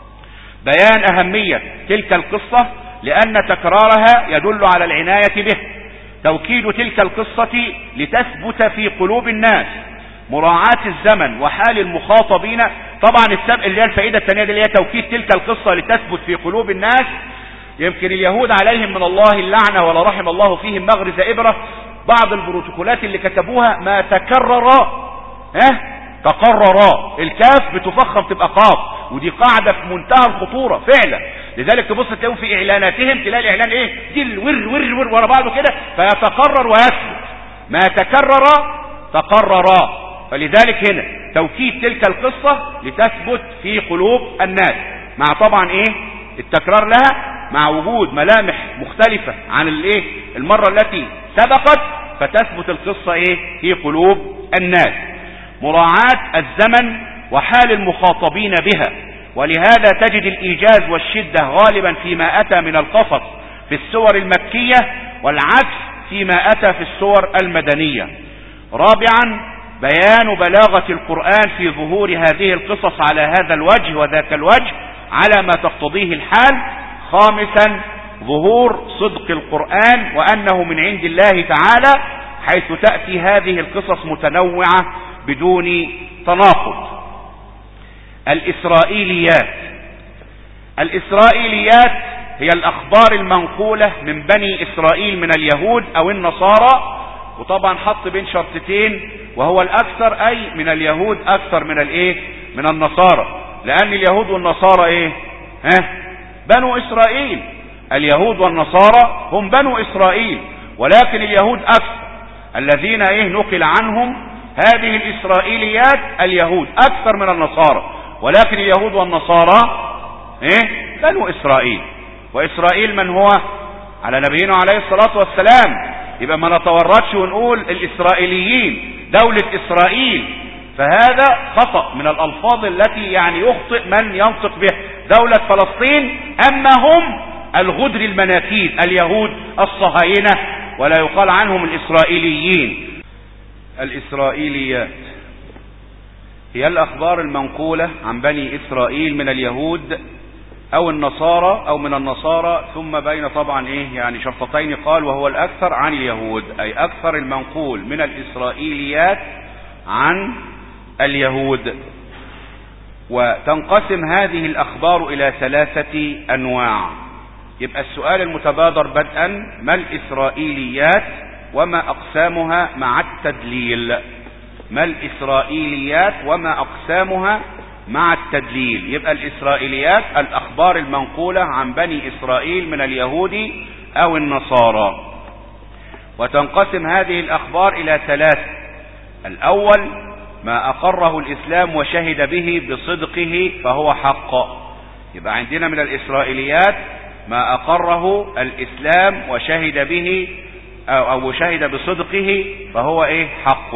A: بيان اهمية تلك القصة لان تكرارها يدل على العناية به. توكيد تلك القصة لتثبت في قلوب الناس. مراعاة الزمن وحال المخاطبين. طبعا السبق اللي هي الفائدة الثانية اللي هي توكيد تلك القصة لتثبت في قلوب الناس. يمكن اليهود عليهم من الله اللعنة ولا رحم الله فيهم مغرز إبرة بعض البروتوكولات اللي كتبوها ما تكرر اه تقرر، الكاف بتفخم تبقى قاف، ودي قاعدة في منتهى الخطورة فعلا. لذلك تبص تلاقيهم في اعلاناتهم تلاقي الاعلان ايه دي ور ور ور ورا بعضه كده، فيتكرر ويثبت. ما تكرر تقرر. فلذلك هنا توكيد تلك القصة لتثبت في قلوب الناس، مع طبعا ايه التكرار لها، مع وجود ملامح مختلفة عن الايه المرة التي سبقت، فتثبت القصة ايه في قلوب الناس. مراعاة الزمن وحال المخاطبين بها، ولهذا تجد الإيجاز والشدة غالبا فيما أتى من القصص في السور المكية، والعكس فيما أتى في السور المدنية. رابعا بيان بلاغة القرآن في ظهور هذه القصص على هذا الوجه وذاك الوجه على ما تقتضيه الحال. خامسا ظهور صدق القرآن وأنه من عند الله تعالى، حيث تأتي هذه القصص متنوعة بدون تناقض. الإسرائيليات. الإسرائيليات هي الأخبار المنقولة من بني إسرائيل من اليهود أو النصارى، وطبعا حط بين شرطتين، وهو الأكثر أي من اليهود أكثر من الإيه من النصارى، لأن اليهود والنصارى إيه ها بنو إسرائيل. اليهود والنصارى هم بنو إسرائيل، ولكن اليهود أكثر. الذين إيه نقل عنهم هذه الإسرائيليات اليهود أكثر من النصارى، ولكن اليهود والنصارى إيه بنو إسرائيل. وإسرائيل من هو؟ على نبينا عليه الصلاة والسلام. يبقى ما نتورطش ونقول الإسرائيليين دولة إسرائيل، فهذا خطأ من الألفاظ التي يعني يخطئ من ينطق به. دولة فلسطين، أما هم الغدر المناكيد اليهود الصهاينة، ولا يقال عنهم الإسرائيليين. الإسرائيليات هي الأخبار المنقولة عن بني إسرائيل من اليهود أو النصارى أو من النصارى، ثم بين طبعا إيه يعني شرطتين قال وهو الأكثر عن اليهود، أي أكثر المنقول من الإسرائيليات عن اليهود. وتنقسم هذه الأخبار إلى ثلاثة أنواع. يبقى السؤال المتبادر بدءا: ما الإسرائيليات وما أقسامها مع التدليل؟ ما الإسرائيليات وما أقسامها مع التدليل؟ يبقى الإسرائيليات الأخبار المنقولة عن بني إسرائيل من اليهود أو النصارى. وتنقسم هذه الأخبار إلى ثلاث: الأول ما أقره الإسلام وشهد به بصدقه فهو حق. يبقى عندنا من الإسرائيليات ما أقره الإسلام وشهد به أو, أو شهد بصدقه فهو إيه حق.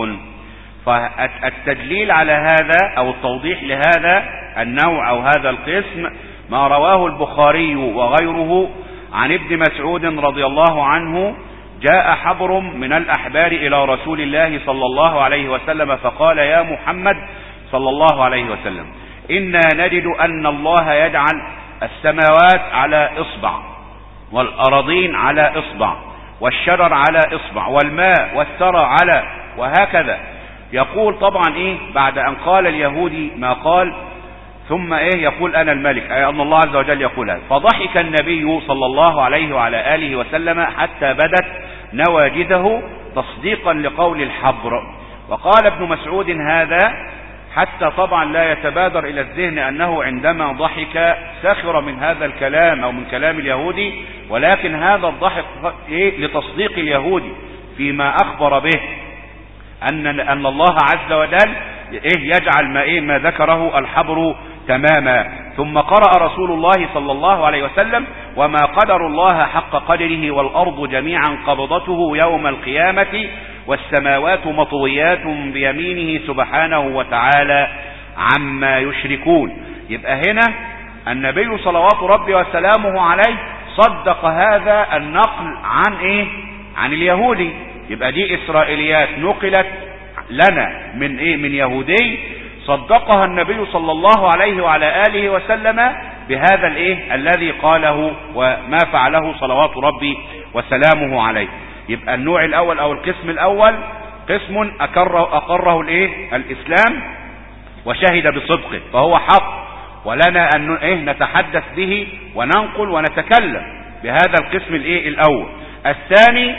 A: فالتدليل على هذا أو التوضيح لهذا النوع أو هذا القسم ما رواه البخاري وغيره عن ابن مسعود رضي الله عنه: جاء حبر من الأحبار إلى رسول الله صلى الله عليه وسلم فقال: يا محمد صلى الله عليه وسلم، إنا نجد أن الله يجعل السماوات على إصبع، والأراضين على إصبع، والشجر على إصبع، والماء والثرى على، وهكذا. يقول طبعا إيه بعد أن قال اليهودي ما قال، ثم إيه يقول: أنا الملك، أي أن الله عز وجل يقول هذا. فضحك النبي صلى الله عليه وعلى آله وسلم حتى بدت نواجذه تصديقا لقول الحبر. وقال ابن مسعود هذا حتى طبعا لا يتبادر إلى الذهن أنه عندما ضحك سخر من هذا الكلام أو من كلام اليهودي، ولكن هذا الضحك إيه لتصديق اليهودي فيما أخبر به أن أن الله عز وجل إيه يجعل ما إيه ما ذكره الحبر تماما. ثم قرأ رسول الله صلى الله عليه وسلم: وما قدر الله حق قدره والأرض جميعا قبضته يوم القيامة والسماوات مطويات بيمينه سبحانه وتعالى عما يشركون. يبقى هنا النبي صلوات ربي وسلامه عليه صدق هذا النقل عن ايه عن اليهودي. يبقى دي إسرائيليات نقلت لنا من ايه من يهودي، صدقها النبي صلى الله عليه وعلى آله وسلم بهذا الايه الذي قاله وما فعله صلوات ربي وسلامه عليه. يبقى النوع الاول او القسم الاول قسم اقره, أقره الايه الاسلام وشهد بصدقه فهو حق، ولنا ان ايه نتحدث به وننقل ونتكلم بهذا القسم الايه الاول. الثاني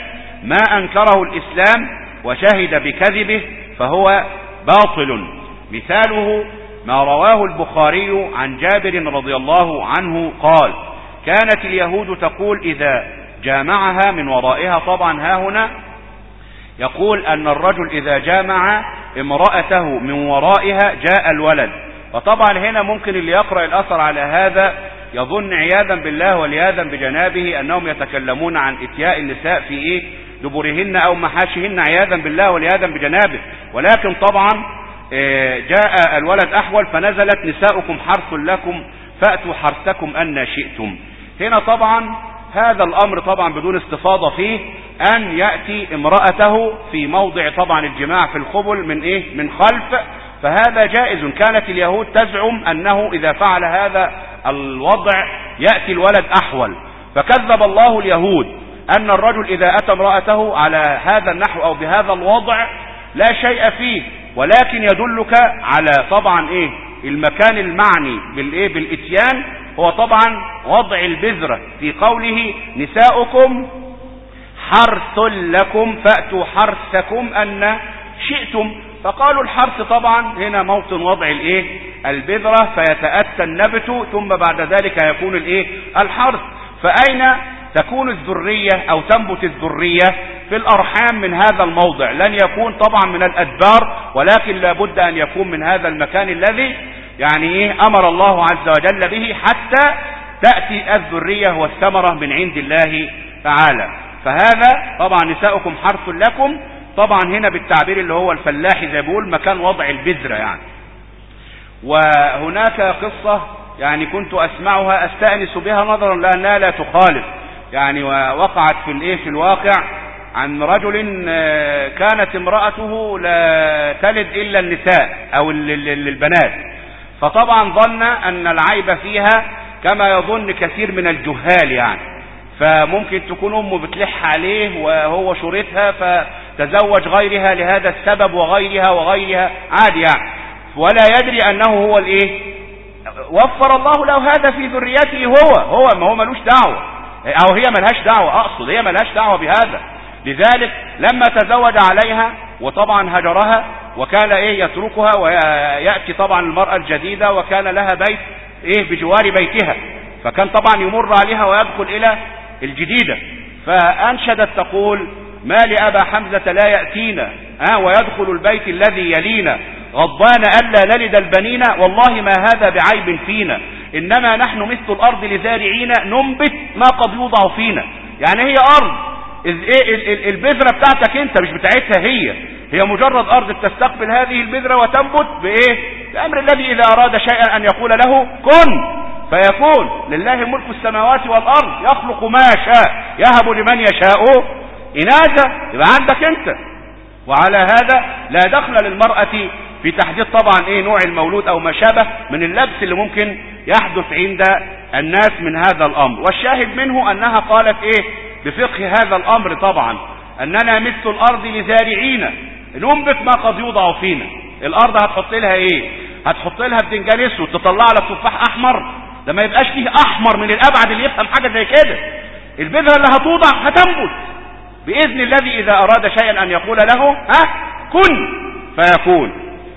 A: ما أنكره الإسلام وشهد بكذبه فهو باطل. مثاله ما رواه البخاري عن جابر رضي الله عنه قال: كانت اليهود تقول إذا جامعها من ورائها، طبعا ها هنا يقول أن الرجل إذا جامع امرأته من ورائها جاء الولد. فطبعا هنا ممكن اللي يقرأ الأثر على هذا يظن عياذا بالله والعياذا بجنابه أنهم يتكلمون عن إتياء النساء في إيه دبرهن أو محاشهن عياذا بالله والعياذا بجنابه، ولكن طبعا جاء الولد أحول فنزلت: نساؤكم حرث لكم فأتوا حرثكم أن شئتم. هنا طبعا هذا الأمر طبعا بدون استفاضة فيه أن يأتي امرأته في موضع طبعا الجماع في القبل من إيه من خلف، فهذا جائز. كانت اليهود تزعم أنه إذا فعل هذا الوضع يأتي الولد أحول، فكذب الله اليهود أن الرجل إذا أتى امرأته على هذا النحو أو بهذا الوضع لا شيء فيه، ولكن يدلك على طبعا إيه المكان المعني بالإيه بالإتيان هو طبعا وضع البذرة في قوله: نساؤكم حرث لكم فأتوا حرثكم أن شئتم. فقالوا الحرث طبعا هنا موطن وضع الايه البذرة، فيتأتى النبت ثم بعد ذلك يكون الايه الحرث. فأين تكون الذرية او تنبت الذرية؟ في الارحام من هذا الموضع، لن يكون طبعا من الادبار، ولكن لابد ان يكون من هذا المكان الذي يعني ايه امر الله عز وجل به حتى تأتي الذرية والثمرة من عند الله تعالى. فهذا طبعا نساؤكم حرث لكم، طبعا هنا بالتعبير اللي هو الفلاحي زي بيقول مكان وضع البذرة يعني. وهناك قصة يعني كنت اسمعها استأنس بها نظرا لانها لا تخالف يعني، ووقعت في الايه في الواقع عن رجل كانت امرأته لا تلد الا النساء او البنات، فطبعا ظن ان العيب فيها كما يظن كثير من الجهال يعني، فممكن تكون امه بتلح عليه وهو شريتها فتزوج غيرها لهذا السبب وغيرها وغيرها عادي يعني، ولا يدري انه هو الايه وفر الله له هذا في ذريته هو هو ما هو ملوش دعوة، او هي ملهاش دعوة، اقصد هي ملهاش دعوة بهذا. لذلك لما تزوج عليها وطبعا هجرها وكان ايه يتركها ويأتي طبعا المرأة الجديدة وكان لها بيت ايه بجوار بيتها، فكان طبعا يمر عليها ويدخل الى الجديدة، فانشدت تقول: ما لأبا حمزة لا يأتينا ها ويدخل البيت الذي يلينا، غضبان ألا نلد البنين، والله ما هذا بعيب فينا، إنما نحن مثل الأرض لزارعين ننبت ما قد يوضع فينا. يعني هي أرض البذرة بتاعتك انت مش بتاعتها هي، هي مجرد أرض تستقبل هذه البذرة وتنبت بإيه؟ بأمر الذي إذا أراد شيئا أن يقول له كن فيكون. لله ملك السماوات والأرض يخلق ما شاء يهب لمن يشاء إناثا، يبقى عندك انت. وعلى هذا لا دخل للمرأة في تحديد طبعا ايه نوع المولود او ما شابه من اللبس اللي ممكن يحدث عند الناس من هذا الامر. والشاهد منه انها قالت ايه بفقه هذا الامر طبعا: اننا مثل الارض لزارعين ننبت ما قد يوضع فينا. الارض هتحط لها ايه؟ هتحط لها بدنجان اسود تطلع لك تفاح احمر؟ ده ما يبقاش فيه احمر من الابعد اللي يفهم حاجه زي كده. البذره اللي هتوضع هتنبت باذن الذي اذا اراد شيئا ان يقول له ها كن فيكون.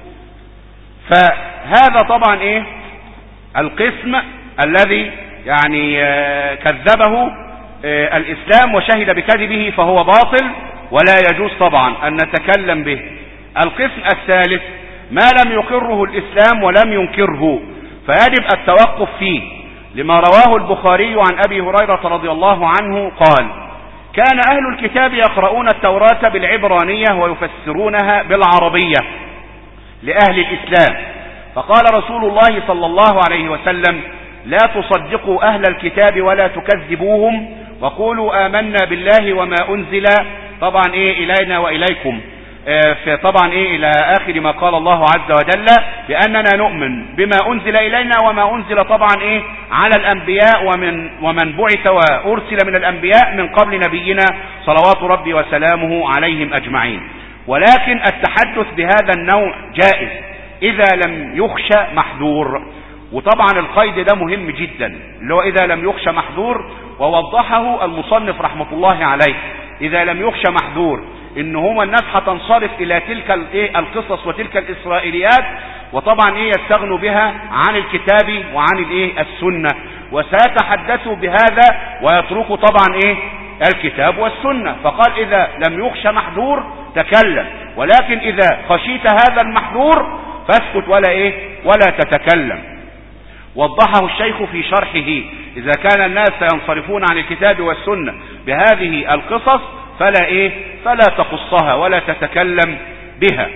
A: فهذا طبعا ايه القسم الذي يعني آه كذبه آه الاسلام وشهد بكذبه فهو باطل ولا يجوز طبعا ان نتكلم به. القسم الثالث ما لم يقره الاسلام ولم ينكره فيجب التوقف فيه، لما رواه البخاري عن ابي هريرة رضي الله عنه قال: كان اهل الكتاب يقرؤون التوراة بالعبرانية ويفسرونها بالعربية لأهل الإسلام، فقال رسول الله صلى الله عليه وسلم: لا تصدقوا أهل الكتاب ولا تكذبوهم وقولوا آمنا بالله وما أنزل طبعا إيه إلينا وإليكم، طبعا إيه إلى آخر ما قال الله عز وجل بأننا نؤمن بما أنزل إلينا وما أنزل طبعا إيه على الأنبياء ومن, ومن بعث وأرسل من الأنبياء من قبل نبينا صلوات ربي وسلامه عليهم أجمعين. ولكن التحدث بهذا النوع جائز إذا لم يخشى محذور، وطبعا القيد ده مهم جدا اللي هو إذا لم يخشى محذور، ووضحه المصنف رحمة الله عليه إذا لم يخشى محذور إن هما الناس هتنصرف إلى تلك القصص وتلك الإسرائيليات، وطبعا إيه يستغنوا بها عن الكتاب وعن الإيه السنة، وسيتحدثوا بهذا ويتركوا طبعا إيه الكتاب والسنة. فقال إذا لم يخشى محذور تكلم، ولكن إذا خشيت هذا المحذور فاسكت ولا إيه ولا تتكلم. وضحه الشيخ في شرحه: إذا كان الناس ينصرفون عن الكتاب والسنة بهذه القصص فلا إيه فلا تقصها ولا تتكلم بها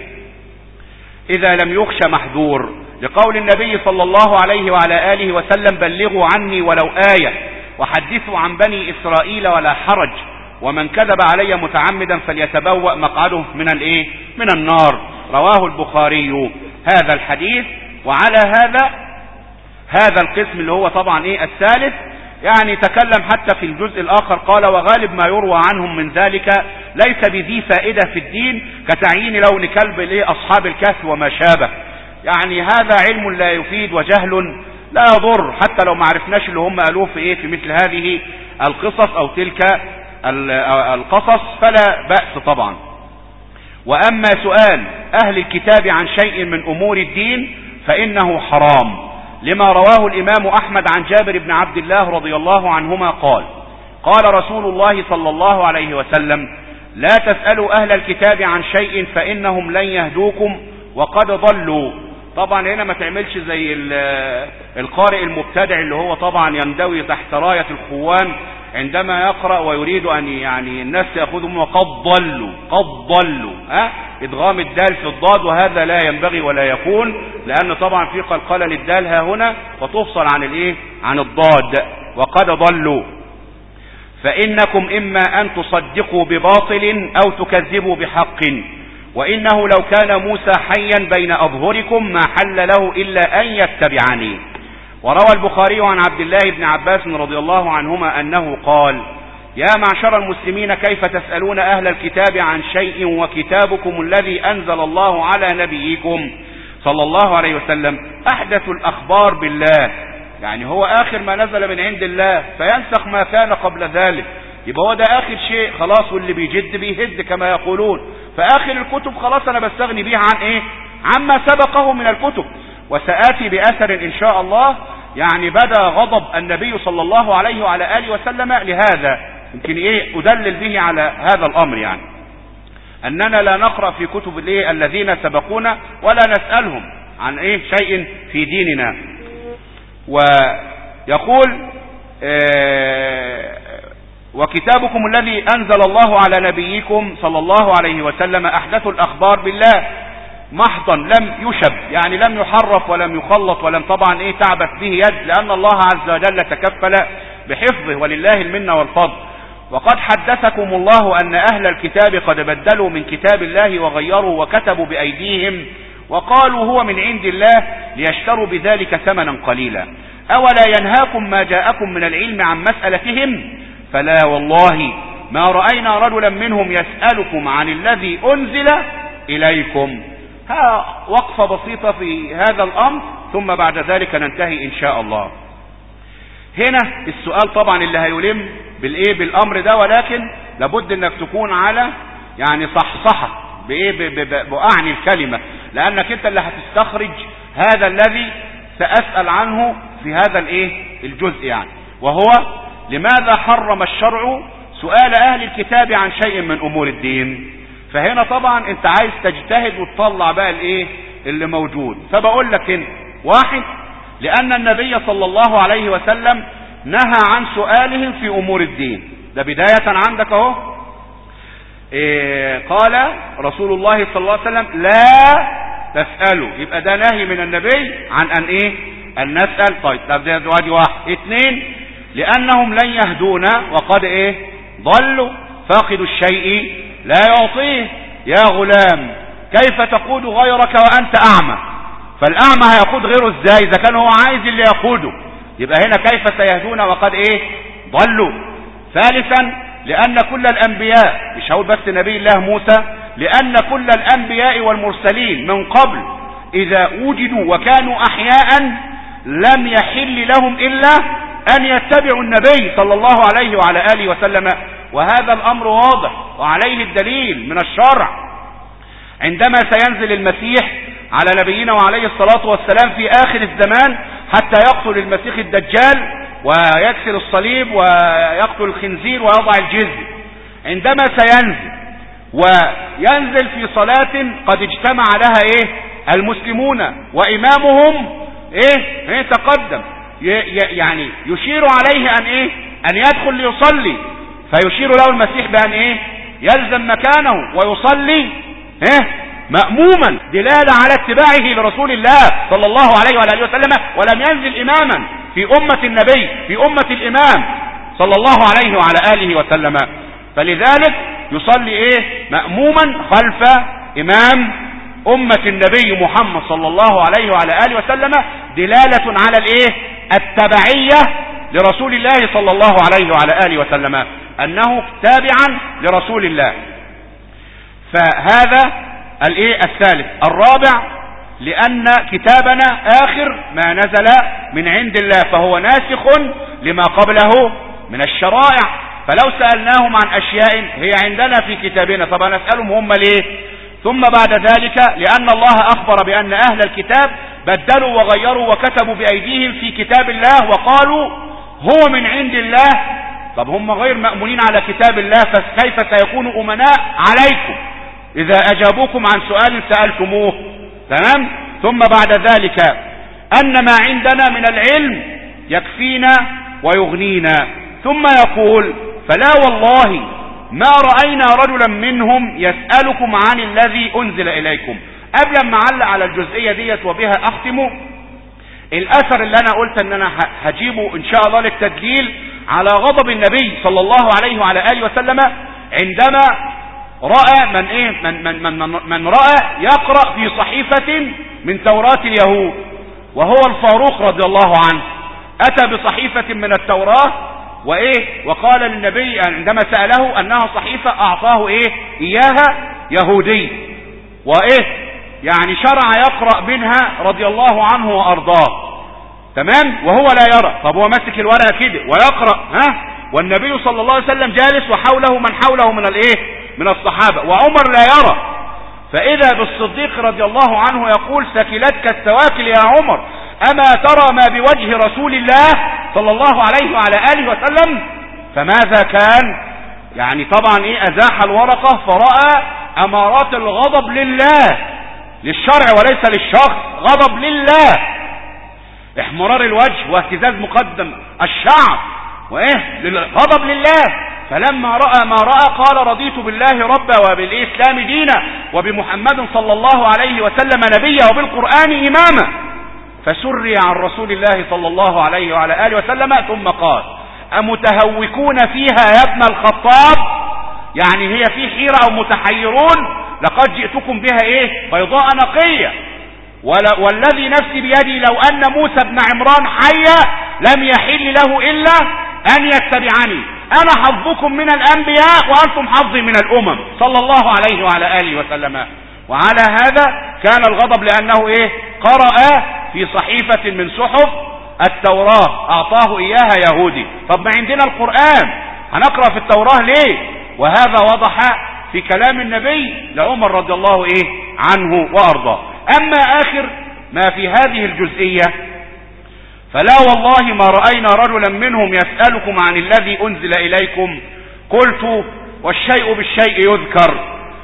A: إذا لم يخشى محذور، لقول النبي صلى الله عليه وعلى آله وسلم: بلغوا عني ولو آية وحدثوا عن بني إسرائيل ولا حرج، ومن كذب علي متعمدا فليتبوأ مقعده من الايه من النار. رواه البخاري هذا الحديث. وعلى هذا هذا القسم اللي هو طبعا ايه الثالث، يعني تكلم حتى في الجزء الاخر قال: وغالب ما يروى عنهم من ذلك ليس بذي فائدة في الدين كتعيين لون كلب لايه اصحاب الكهف وما شابه. يعني هذا علم لا يفيد وجهل لا يضر، حتى لو ما عرفناش اللي هم قالوه في ايه في مثل هذه القصص او تلك القصص فلا بأس طبعا. واما سؤال اهل الكتاب عن شيء من امور الدين فانه حرام، لما رواه الامام احمد عن جابر بن عبد الله رضي الله عنهما قال: قال رسول الله صلى الله عليه وسلم: لا تسألوا اهل الكتاب عن شيء فانهم لن يهدوكم وقد ضلوا. طبعا هنا ما تعملش زي القارئ المبتدع اللي هو طبعا يندوي تحت راية الخوان عندما يقرأ ويريد ان يعني الناس يأخذهم وقد ضلوا قد ضلوا ها ادغام الدال في الضاد، وهذا لا ينبغي ولا يكون، لان طبعا في قلقلة للدال ها هنا وتفصل عن الايه عن الضاد. وقد ضلوا فانكم اما ان تصدقوا بباطل او تكذبوا بحق، وإنه لو كان موسى حيا بين أظهركم ما حل له إلا أن يتبعني. وروى البخاري عن عبد الله بن عباس رضي الله عنهما أنه قال: يا معشر المسلمين كيف تسألون أهل الكتاب عن شيء وكتابكم الذي أنزل الله على نبيكم صلى الله عليه وسلم أحدث الأخبار بالله، يعني هو آخر ما نزل من عند الله فينسخ ما كان قبل ذلك، يبقى هو ده آخر شيء خلاص، واللي بيجد بيهد كما يقولون. فآخر الكتب خلاص أنا بستغني بيها عن إيه عما سبقه من الكتب. وسآتي بأثر إن شاء الله يعني بدا غضب النبي صلى الله عليه وعلى آله وسلم لهذا، يمكن إيه أدلل به على هذا الأمر، يعني أننا لا نقرأ في كتب الإيه الذين سبقونا ولا نسألهم عن إيه شيء في ديننا. ويقول آه وكتابكم الذي أنزل الله على نبيكم صلى الله عليه وسلم أحدث الأخبار بالله محضا لم يشب، يعني لم يحرف ولم يخلط ولم طبعا إيه تعبت به يد، لأن الله عز وجل تكفل بحفظه ولله المنة والفضل. وقد حدثكم الله أن أهل الكتاب قد بدلوا من كتاب الله وغيروا وكتبوا بأيديهم وقالوا هو من عند الله ليشتروا بذلك ثمنا قليلا. أولا ينهاكم ما جاءكم من العلم عن مسألتهم؟ فلا والله ما رأينا رجلا منهم يسألكم عن الذي أنزل إليكم. ها وقفة بسيطة في هذا الأمر ثم بعد ذلك ننتهي إن شاء الله. هنا السؤال طبعا اللي هيلم بالإيه بالأمر ده، ولكن لابد أنك تكون على يعني صحصحة بإيه بأعني الكلمة، لأنك أنت اللي هتستخرج هذا الذي سأسأل عنه في هذا الإيه الجزء، يعني وهو لماذا حرم الشرع سؤال أهل الكتاب عن شيء من أمور الدين. فهنا طبعا انت عايز تجتهد وتطلع بقى الايه اللي موجود. فبقول لك هنا واحد، لأن النبي صلى الله عليه وسلم نهى عن سؤالهم في أمور الدين، ده بداية عندك اهو. إيه قال رسول الله صلى الله عليه وسلم لا تسألوا، يبقى ده نهي من النبي عن أن ايه أن نسأل. طيب ده ده واحد. اثنين، لأنهم لن يهدونا وقد ايه ضلوا، فاقد الشيء لا يعطيه. يا غلام كيف تقود غيرك وأنت أعمى؟ فالأعمى هيقود غيره ازاي إذا كان هو عايز اللي يقوده؟ يبقى هنا كيف سيهدون وقد ايه ضلوا. ثالثا، لأن كل الأنبياء، مش هقول بس نبي الله موسى، لأن كل الأنبياء والمرسلين من قبل إذا وجدوا وكانوا أحياء لم يحل لهم إلا أن يتبعوا النبي صلى الله عليه وعلى آله وسلم وهذا الأمر واضح وعليه الدليل من الشرع. عندما سينزل المسيح على نبينا وعليه الصلاة والسلام في آخر الزمان حتى يقتل المسيح الدجال ويكسر الصليب ويقتل الخنزير ويضع الجزية، عندما سينزل وينزل في صلاة قد اجتمع لها ايه المسلمون وإمامهم ايه, إيه تقدم، يعني يشير عليه ان ايه ان يدخل ليصلي، فيشير له المسيح بان ايه يلزم مكانه ويصلي ايه مأموما، دلالة على اتباعه لرسول الله صلى الله عليه وعلى اله وسلم، ولم ينزل اماما في امة النبي في امة الامام صلى الله عليه وعلى اله وسلم، فلذلك يصلي ايه مأموما خلف امام امة النبي محمد صلى الله عليه وعلى اله وسلم، دلالة على الايه التبعية لرسول الله صلى الله عليه وعلى اله وسلم، انه تابعا لرسول الله. فهذا الايه الثالث. الرابع، لان كتابنا اخر ما نزل من عند الله، فهو ناسخ لما قبله من الشرائع، فلو سألناهم عن اشياء هي عندنا في كتابنا طب نسألهم هم ليه؟ ثم بعد ذلك لان الله اخبر بان اهل الكتاب بدلوا وغيروا وكتبوا بايديهم في كتاب الله وقالوا هو من عند الله، طب هم غير مأمونين على كتاب الله، فكيف سيكونوا امناء عليكم اذا اجابوكم عن سؤال سألتموه؟ تمام. ثم بعد ذلك ان ما عندنا من العلم يكفينا ويغنينا، ثم يقول فلا والله ما رأينا رجلا منهم يسألكم عن الذي انزل اليكم. قبل ما اعلق على الجزئية ديت وبها اختم، الاثر اللي انا قلت ان انا هجيبه ان شاء الله للتدليل على غضب النبي صلى الله عليه وعلى اله وسلم عندما رأى من ايه من من من, من, من رأى يقرأ في صحيفة من توراة اليهود، وهو الفاروق رضي الله عنه، اتى بصحيفة من التوراة وايه وقال للنبي عندما سأله انها صحيفة اعطاه ايه اياها يهودي، وايه يعني شرع يقرأ منها رضي الله عنه وارضاه، تمام، وهو لا يرى. طب هو ماسك الورقة كده ويقرأ، ها، والنبي صلى الله عليه وسلم جالس وحوله من حوله من الايه من الصحابة، وعمر لا يرى، فاذا بالصديق رضي الله عنه يقول ثكلتك السواكل يا عمر، اما ترى ما بوجه رسول الله صلى الله عليه وعلى اله وسلم؟ فماذا كان؟ يعني طبعا ايه ازاح الورقة فرأى امارات الغضب لله، للشرع وليس للشخص، غضب لله، احمرار الوجه واهتزاز مقدم الشعر، وايه غضب لله. فلما رأى ما رأى قال رضيت بالله ربا وبالإسلام دينا وبمحمد صلى الله عليه وسلم نبيا وبالقرآن إماما، فسري عن رسول الله صلى الله عليه وعلى آله وسلم، ثم قال أمتهوكون فيها يا ابن الخطاب؟ يعني هي في حيرة أو متحيرون؟ لقد جئتكم بها ايه بيضاء نقية، والذي نفسي بيدي لو أن موسى بن عمران حيا لم يحل له إلا أن يتبعني، أنا حظكم من الأنبياء وأنتم حظي من الأمم، صلى الله عليه وعلى آله وسلم. وعلى هذا كان الغضب لأنه إيه قرأ في صحيفة من صحف التوراة أعطاه إياها يهودي. طب ما عندنا القرآن هنقرأ في التوراة ليه؟ وهذا وضح في كلام النبي لعمر رضي الله إيه عنه وأرضاه. أما آخر ما في هذه الجزئية، فلا والله ما رأينا رجلا منهم يسألكم عن الذي أنزل إليكم، قلت والشيء بالشيء يذكر،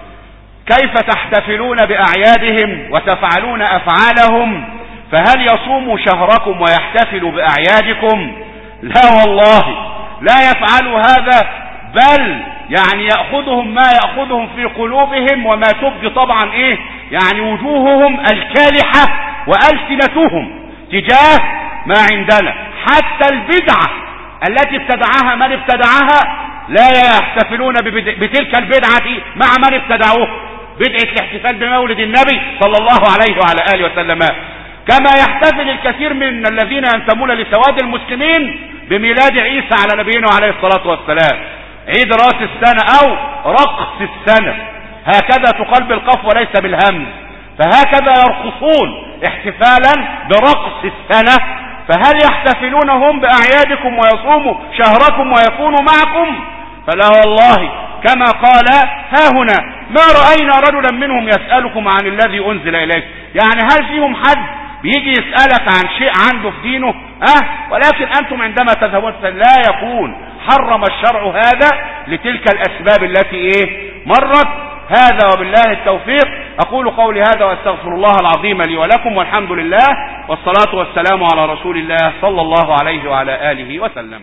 A: كيف تحتفلون بأعيادهم وتفعلون أفعالهم؟ فهل يصوم شهركم ويحتفل بأعيادكم؟ لا والله لا يفعل هذا، بل يعني يأخذهم ما يأخذهم في قلوبهم، وما تبدي طبعا ايه يعني وجوههم الكالحة وألسنتهم تجاه ما عندنا، حتى البدعة التي ابتدعها من ابتدعها لا يحتفلون بتلك البدعة مع من ابتدعوه، بدعة الاحتفال بمولد النبي صلى الله عليه وعلى آله وسلم، كما يحتفل الكثير من الذين ينتمون لسواد المسلمين بميلاد عيسى على نبينا عليه الصلاة والسلام، عيد راس السنة او رقص السنة، هكذا تقال بالقاف وليس بالهمز، فهكذا يرقصون احتفالا برقص السنة. فهل يحتفلون هم بأعيادكم ويصوموا شهركم ويكونوا معكم؟ فلا والله كما قال ها هنا ما رأينا رجلا منهم يسألكم عن الذي أنزل إليك. يعني هل فيهم حد بيجي يسألك عن شيء عنده في دينه؟ أه ولكن أنتم عندما تذهبون لا يكون حرم الشرع هذا لتلك الأسباب التي إيه مرت. هذا وبالله التوفيق. أقول قولي هذا وأستغفر الله العظيم لي ولكم والحمد لله والصلاة والسلام على رسول الله صلى الله عليه وعلى آله وسلم.